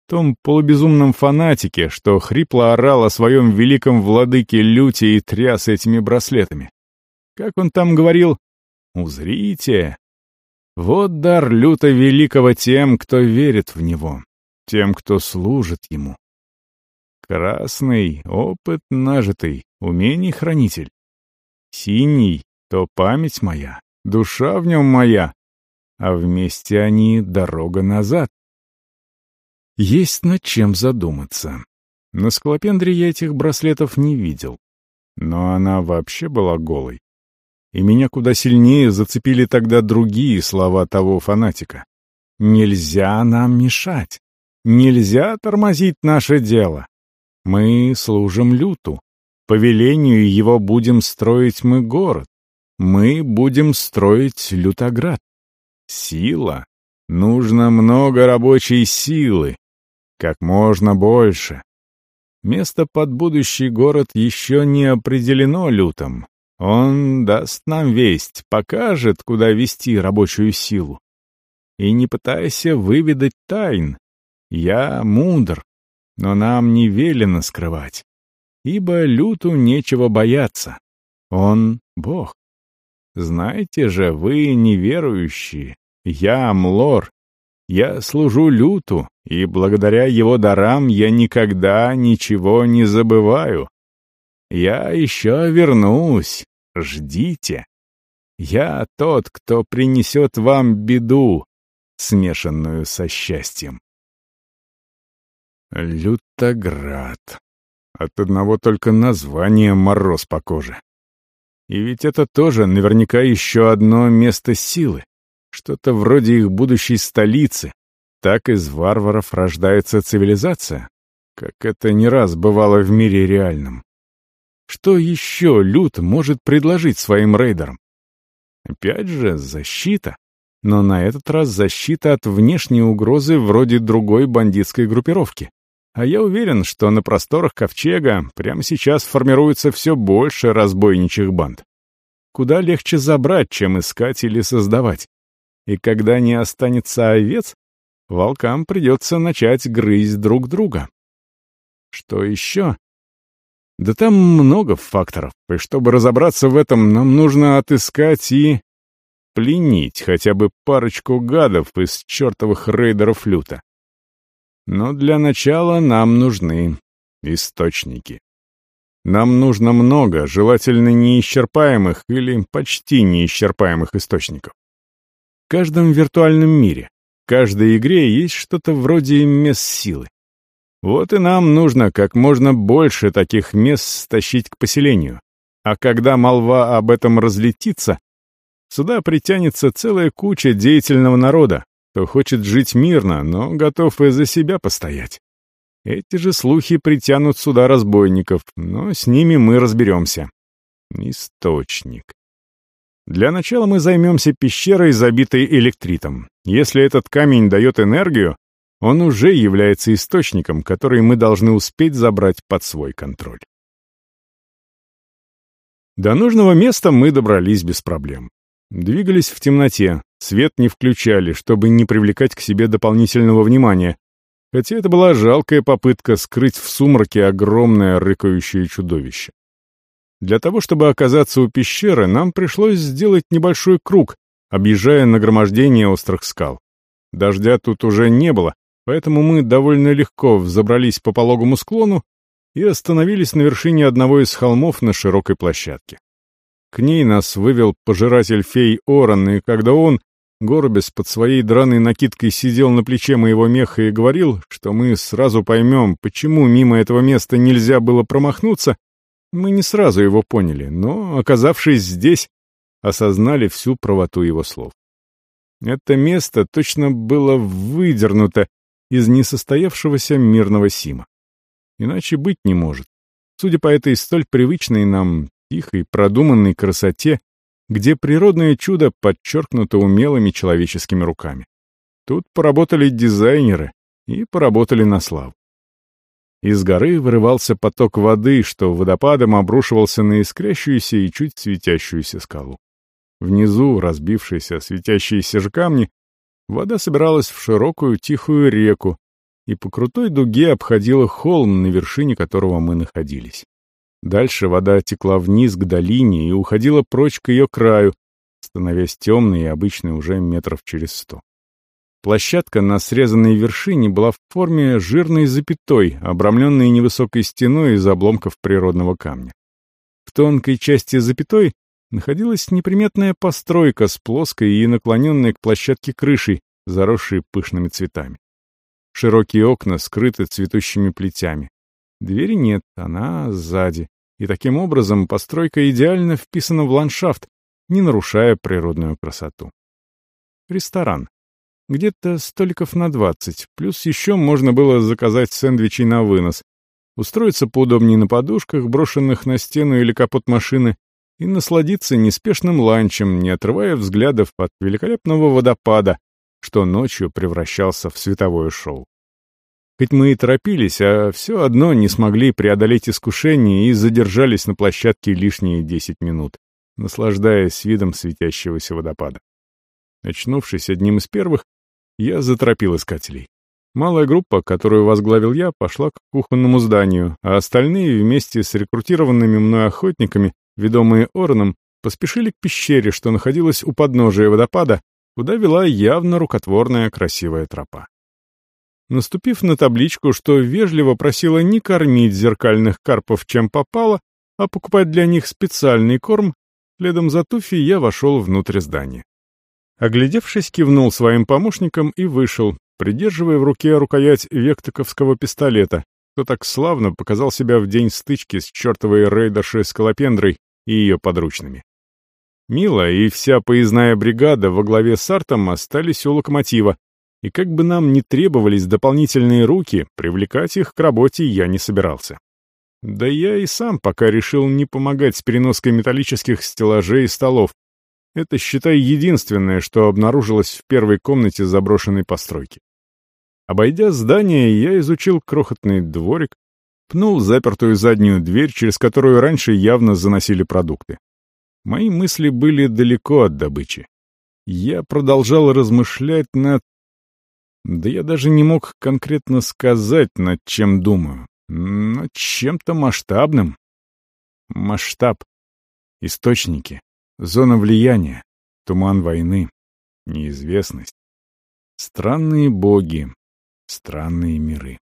том полубезумном фанатике, что хрипло орал о своем великом владыке люте и тряс этими браслетами. Как он там говорил? «Узрите! Вот дар люта великого тем, кто верит в него, тем, кто служит ему. Красный — опыт нажитый, умений хранитель. Синий — то память моя, душа в нем моя, а вместе они — дорога назад». Есть над чем задуматься. На скалопендре я этих браслетов не видел. Но она вообще была голой. И меня куда сильнее зацепили тогда другие слова того фанатика. «Нельзя нам мешать. Нельзя тормозить наше дело. Мы служим люту. По велению его будем строить мы город. Мы будем строить Лютоград. Сила. Нужно много рабочей силы. Как можно больше. Место под будущий город еще не определено лютом. Он даст нам весть, покажет, куда вести рабочую силу. И не пытайся выведать тайн. Я мудр, но нам не велено скрывать. Ибо люту нечего бояться. Он — Бог. Знаете же, вы неверующие, я Млор. Я служу люту, и благодаря его дарам я никогда ничего не забываю. Я еще вернусь, ждите. Я тот, кто принесет вам беду, смешанную со счастьем. Лютоград. От одного только названия мороз по коже. И ведь это тоже наверняка еще одно место силы. Что-то вроде их будущей столицы. Так из варваров рождается цивилизация, как это не раз бывало в мире реальном. Что еще Лют может предложить своим рейдерам? Опять же, защита. Но на этот раз защита от внешней угрозы вроде другой бандитской группировки. А я уверен, что на просторах Ковчега прямо сейчас формируется все больше разбойничьих банд. Куда легче забрать, чем искать или создавать. И когда не останется овец, волкам придется начать грызть друг друга. Что еще? Да там много факторов, и чтобы разобраться в этом, нам нужно отыскать и пленить хотя бы парочку гадов из чертовых рейдеров люта. Но для начала нам нужны источники. Нам нужно много, желательно неисчерпаемых или почти неисчерпаемых источников. В каждом виртуальном мире, в каждой игре есть что-то вроде мест силы. Вот и нам нужно как можно больше таких мест стащить к поселению. А когда молва об этом разлетится, сюда притянется целая куча деятельного народа, кто хочет жить мирно, но готов и за себя постоять. Эти же слухи притянут сюда разбойников, но с ними мы разберемся. Источник. Для начала мы займемся пещерой, забитой электритом. Если этот камень дает энергию, он уже является источником, который мы должны успеть забрать под свой контроль. До нужного места мы добрались без проблем. Двигались в темноте, свет не включали, чтобы не привлекать к себе дополнительного внимания, хотя это была жалкая попытка скрыть в сумраке огромное рыкающее чудовище. Для того, чтобы оказаться у пещеры, нам пришлось сделать небольшой круг, объезжая нагромождение острых скал. Дождя тут уже не было, поэтому мы довольно легко взобрались по пологому склону и остановились на вершине одного из холмов на широкой площадке. К ней нас вывел пожиратель фей Оран, и когда он, горбясь под своей драной накидкой, сидел на плече моего меха и говорил, что мы сразу поймем, почему мимо этого места нельзя было промахнуться, мы не сразу его поняли, но, оказавшись здесь, осознали всю правоту его слов. Это место точно было выдернуто из несостоявшегося мирного Сима. Иначе быть не может. Судя по этой столь привычной нам тихой, продуманной красоте, где природное чудо подчеркнуто умелыми человеческими руками. Тут поработали дизайнеры и поработали на славу. Из горы вырывался поток воды, что водопадом обрушивался на искрящуюся и чуть светящуюся скалу. Внизу, разбившиеся светящиеся же камни, вода собиралась в широкую тихую реку, и по крутой дуге обходила холм, на вершине которого мы находились. Дальше вода текла вниз к долине и уходила прочь к ее краю, становясь темной и обычной уже метров через сто. Площадка на срезанной вершине была в форме жирной запятой, обрамленной невысокой стеной из обломков природного камня. В тонкой части запятой находилась неприметная постройка с плоской и наклоненной к площадке крышей, заросшей пышными цветами. Широкие окна скрыты цветущими плетями. Двери нет, она сзади. И таким образом постройка идеально вписана в ландшафт, не нарушая природную красоту. Ресторан. Где-то столиков на двадцать, плюс еще можно было заказать сэндвичи на вынос, устроиться поудобнее на подушках, брошенных на стену или капот машины, и насладиться неспешным ланчем, не отрывая взглядов от великолепного водопада, что ночью превращался в световое шоу. Хоть мы и торопились, а все одно не смогли преодолеть искушение и задержались на площадке лишние десять минут, наслаждаясь видом светящегося водопада. Очнувшись одним из первых, я заторопил искателей. Малая группа, которую возглавил я, пошла к кухонному зданию, а остальные вместе с рекрутированными мной охотниками, ведомые Ороном, поспешили к пещере, что находилась у подножия водопада, куда вела явно рукотворная красивая тропа. Наступив на табличку, что вежливо просила не кормить зеркальных карпов чем попало, а покупать для них специальный корм, следом за Туфи я вошел внутрь здания. Оглядевшись, кивнул своим помощникам и вышел, придерживая в руке рукоять вектоковского пистолета, кто так славно показал себя в день стычки с чертовой рейдершей Скалопендрой и ее подручными. Мила и вся поездная бригада во главе с Артом остались у локомотива, и как бы нам ни требовались дополнительные руки, привлекать их к работе я не собирался. Да я и сам пока решил не помогать с переноской металлических стеллажей и столов. Это, считай, единственное, что обнаружилось в первой комнате заброшенной постройки. Обойдя здание, я изучил крохотный дворик, пнул запертую заднюю дверь, через которую раньше явно заносили продукты. Мои мысли были далеко от добычи. Я продолжал размышлять над... Да я даже не мог конкретно сказать, над чем думаю. Над чем-то масштабным. Масштаб. Источники. Зона влияния, туман войны, неизвестность. Странные боги, странные миры.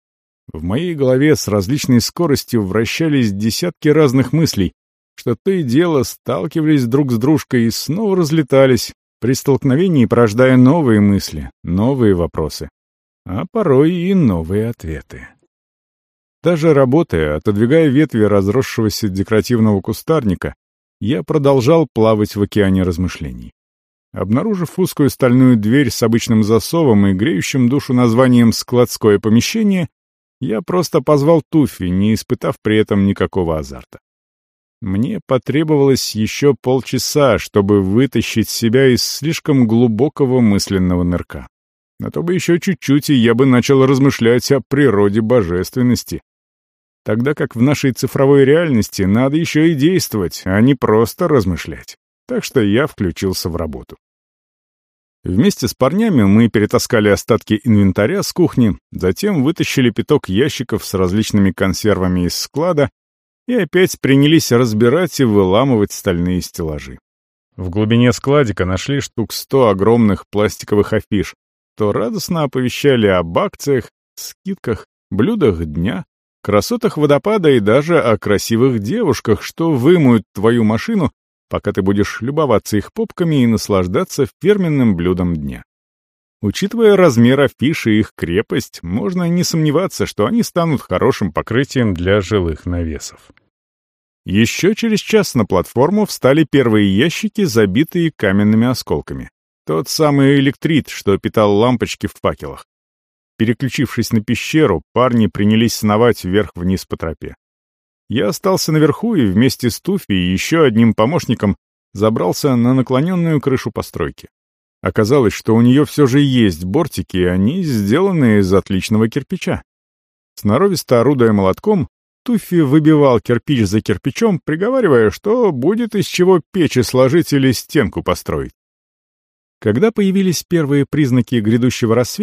В моей голове с различной скоростью вращались десятки разных мыслей, что то и дело сталкивались друг с дружкой и снова разлетались, при столкновении порождая новые мысли, новые вопросы, а порой и новые ответы. Даже работая, отодвигая ветви разросшегося декоративного кустарника, я продолжал плавать в океане размышлений. Обнаружив узкую стальную дверь с обычным засовом и греющим душу названием «складское помещение», я просто позвал Туфи, не испытав при этом никакого азарта. Мне потребовалось еще полчаса, чтобы вытащить себя из слишком глубокого мысленного нырка. А то бы еще чуть-чуть, и я бы начал размышлять о природе божественности. Тогда как в нашей цифровой реальности надо еще и действовать, а не просто размышлять. Так что я включился в работу. Вместе с парнями мы перетаскали остатки инвентаря с кухни, затем вытащили пяток ящиков с различными консервами из склада и опять принялись разбирать и выламывать стальные стеллажи. В глубине складика нашли штук сто огромных пластиковых афиш, что радостно оповещали об акциях, скидках, блюдах дня, красотах водопада и даже о красивых девушках, что вымоют твою машину, пока ты будешь любоваться их попками и наслаждаться фирменным блюдом дня. Учитывая размер афиши и их крепость, можно не сомневаться, что они станут хорошим покрытием для жилых навесов. Еще через час на платформу встали первые ящики, забитые каменными осколками. Тот самый электрит, что питал лампочки в факелах. Переключившись на пещеру, парни принялись сновать вверх-вниз по тропе. Я остался наверху и вместе с Туфи и еще одним помощником забрался на наклоненную крышу постройки. Оказалось, что у нее все же есть бортики, и они сделаны из отличного кирпича. Сноровисто орудуя молотком, Туфи выбивал кирпич за кирпичом, приговаривая, что будет из чего печи сложить или стенку построить. Когда появились первые признаки грядущего рассвета,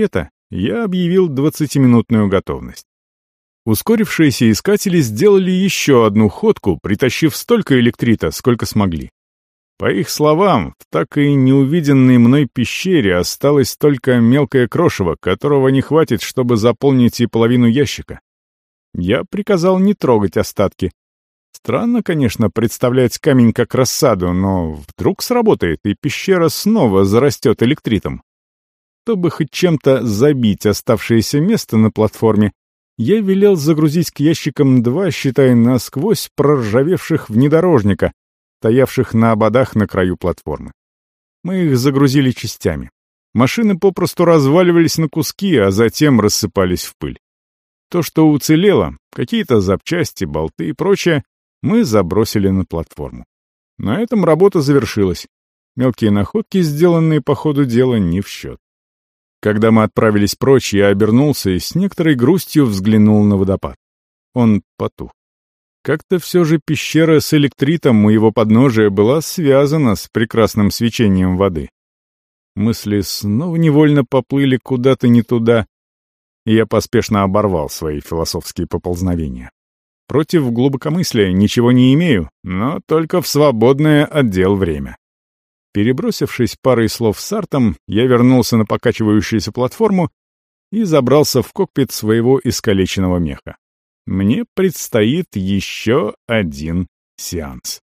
Я объявил двадцатиминутную готовность. Ускорившиеся искатели сделали еще одну ходку, притащив столько электрита, сколько смогли. По их словам, в так и неувиденной мной пещере осталось только мелкое крошево, которого не хватит, чтобы заполнить и половину ящика. Я приказал не трогать остатки. Странно, конечно, представлять камень как рассаду, но вдруг сработает, и пещера снова зарастет электритом. Чтобы хоть чем-то забить оставшееся место на платформе, я велел загрузить к ящикам два, считай, насквозь проржавевших внедорожника, стоявших на ободах на краю платформы. Мы их загрузили частями. Машины попросту разваливались на куски, а затем рассыпались в пыль. То, что уцелело, какие-то запчасти, болты и прочее, мы забросили на платформу. На этом работа завершилась. Мелкие находки, сделанные по ходу дела, не в счет. Когда мы отправились прочь, я обернулся и с некоторой грустью взглянул на водопад. Он потух. Как-то все же пещера с электритом у его подножия была связана с прекрасным свечением воды. Мысли снова невольно поплыли куда-то не туда, и я поспешно оборвал свои философские поползновения. Против глубокомыслия ничего не имею, но только в свободное от дел время. Перебросившись парой слов с Артом, я вернулся на покачивающуюся платформу и забрался в кокпит своего искалеченного меха. Мне предстоит еще один сеанс.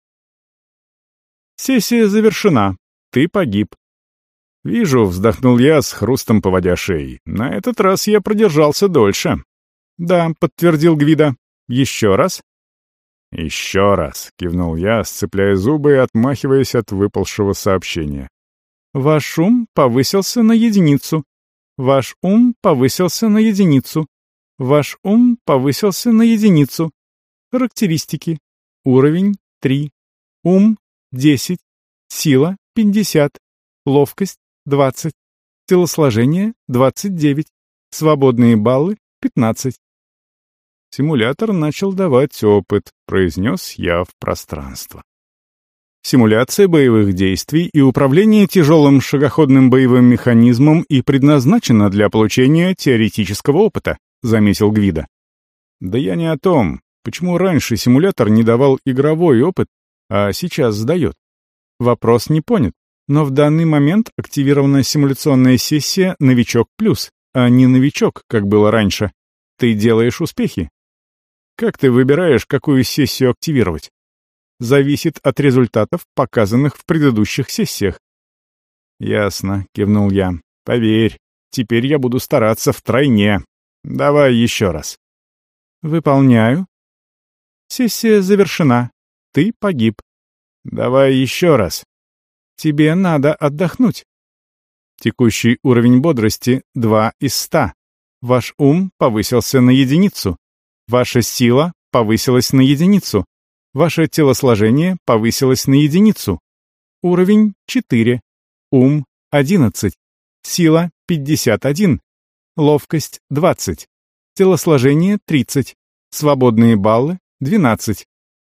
Сессия завершена. Ты погиб. Вижу, вздохнул я с хрустом поводя шеей. На этот раз я продержался дольше. Да, подтвердил Гвидо. Еще раз? Еще раз, кивнул я, сцепляя зубы и отмахиваясь от выпалшего сообщения. Ваш ум повысился на единицу. Ваш ум повысился на единицу. Ваш ум повысился на единицу. Характеристики. Уровень три. Ум десять. Сила пятьдесят. Ловкость двадцать. Телосложение двадцать девять. Свободные баллы пятнадцать. Симулятор начал давать опыт, произнес я в пространство. Симуляция боевых действий и управление тяжелым шагоходным боевым механизмом и предназначена для получения теоретического опыта, заметил Гвидо. Да я не о том. Почему раньше симулятор не давал игровой опыт, а сейчас сдает? Вопрос не понят, но в данный момент активирована симуляционная сессия «Новичок плюс», а не «Новичок», как было раньше. Ты делаешь успехи. Как ты выбираешь, какую сессию активировать? Зависит от результатов, показанных в предыдущих сессиях. Ясно, кивнул я. Поверь, теперь я буду стараться втройне. Давай еще раз. Выполняю. Сессия завершена. Ты погиб. Давай еще раз. Тебе надо отдохнуть. Текущий уровень бодрости два из ста. Ваш ум повысился на единицу. Ваша сила повысилась на единицу. Ваше телосложение повысилось на единицу. Уровень четыре. Ум одиннадцать. Сила пятьдесят один. Ловкость двадцать. Телосложение тридцать. Свободные баллы двенадцать.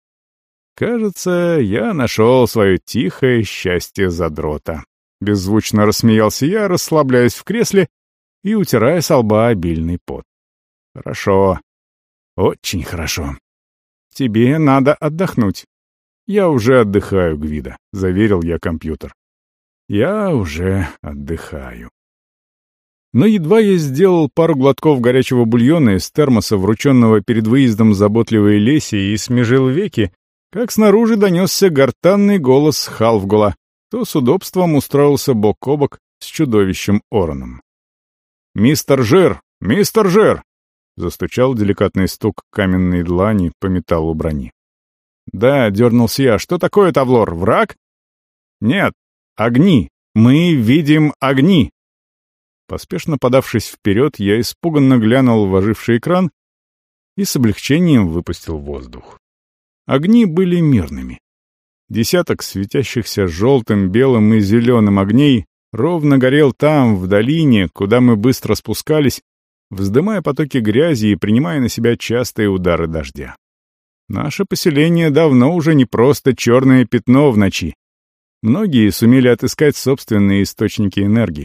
Кажется, я нашел свое тихое счастье задрота. Беззвучно рассмеялся я, расслабляясь в кресле и утирая со лба обильный пот. Хорошо. Очень хорошо. Тебе надо отдохнуть. Я уже отдыхаю, Гвидо, заверил я компьютер. Я уже отдыхаю. Но едва я сделал пару глотков горячего бульона из термоса, врученного перед выездом заботливой Леси, и смежил веки, как снаружи донесся гортанный голос Халфгула, то с удобством устроился бок о бок с чудовищем Ороном. «Мистер Жир! Мистер Жир!» — застучал деликатный стук каменной длани по металлу брони. «Да», — дернулся я. «Что такое, Тавлор? Враг?» «Нет, огни! Мы видим огни!» Поспешно подавшись вперед, я испуганно глянул в оживший экран и с облегчением выпустил воздух. Огни были мирными. Десяток светящихся желтым, белым и зеленым огней ровно горел там, в долине, куда мы быстро спускались, вздымая потоки грязи и принимая на себя частые удары дождя. Наше поселение давно уже не просто черное пятно в ночи. Многие сумели отыскать собственные источники энергии.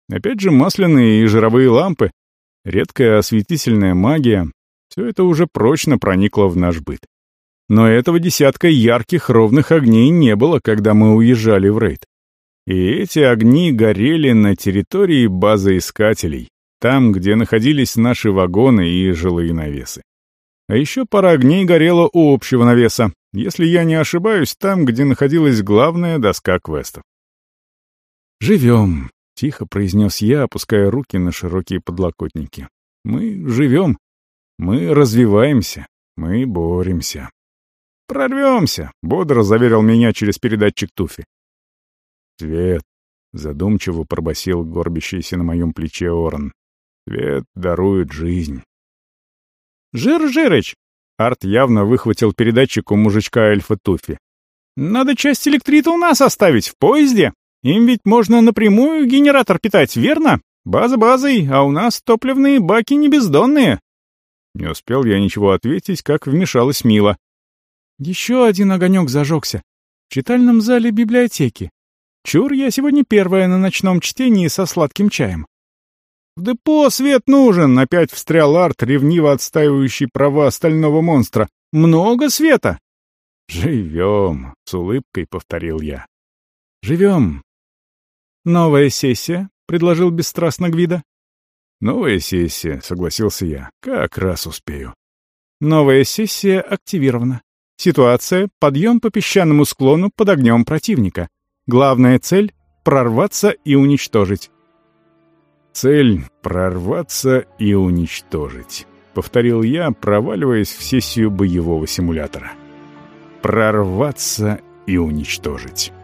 Опять же масляные и жировые лампы, редкая осветительная магия — все это уже прочно проникло в наш быт. Но этого десятка ярких ровных огней не было, когда мы уезжали в рейд. И эти огни горели на территории базы искателей, там, где находились наши вагоны и жилые навесы. А еще пара огней горела у общего навеса, если я не ошибаюсь, там, где находилась главная доска квестов. «Живем», — тихо произнес я, опуская руки на широкие подлокотники. «Мы живем, мы развиваемся, мы боремся». «Прорвемся», — бодро заверил меня через передатчик Туфи. «Свет», — задумчиво пробасил горбящийся на моем плече Оран. «Свет дарует жизнь». «Жир Жирыч!» — Арт явно выхватил передатчик у мужичка-эльфа Туфи. «Надо часть электрита у нас оставить, в поезде. Им ведь можно напрямую генератор питать, верно? База базой, а у нас топливные баки не бездонные». Не успел я ничего ответить, как вмешалась Мила. «Еще один огонек зажегся. В читальном зале библиотеки. Чур, я сегодня первая на ночном чтении со сладким чаем». «В депо свет нужен», — опять встрял Арт, ревниво отстаивающий права стального монстра. «Много света». «Живем», — с улыбкой повторил я. «Живем». «Новая сессия», — предложил бесстрастно Гвида. «Новая сессия», — согласился я. «Как раз успею». «Новая сессия активирована. Ситуация — подъем по песчаному склону под огнем противника. Главная цель — прорваться и уничтожить». «Цель — прорваться и уничтожить», — повторил я, проваливаясь в сессию боевого симулятора. «Прорваться и уничтожить».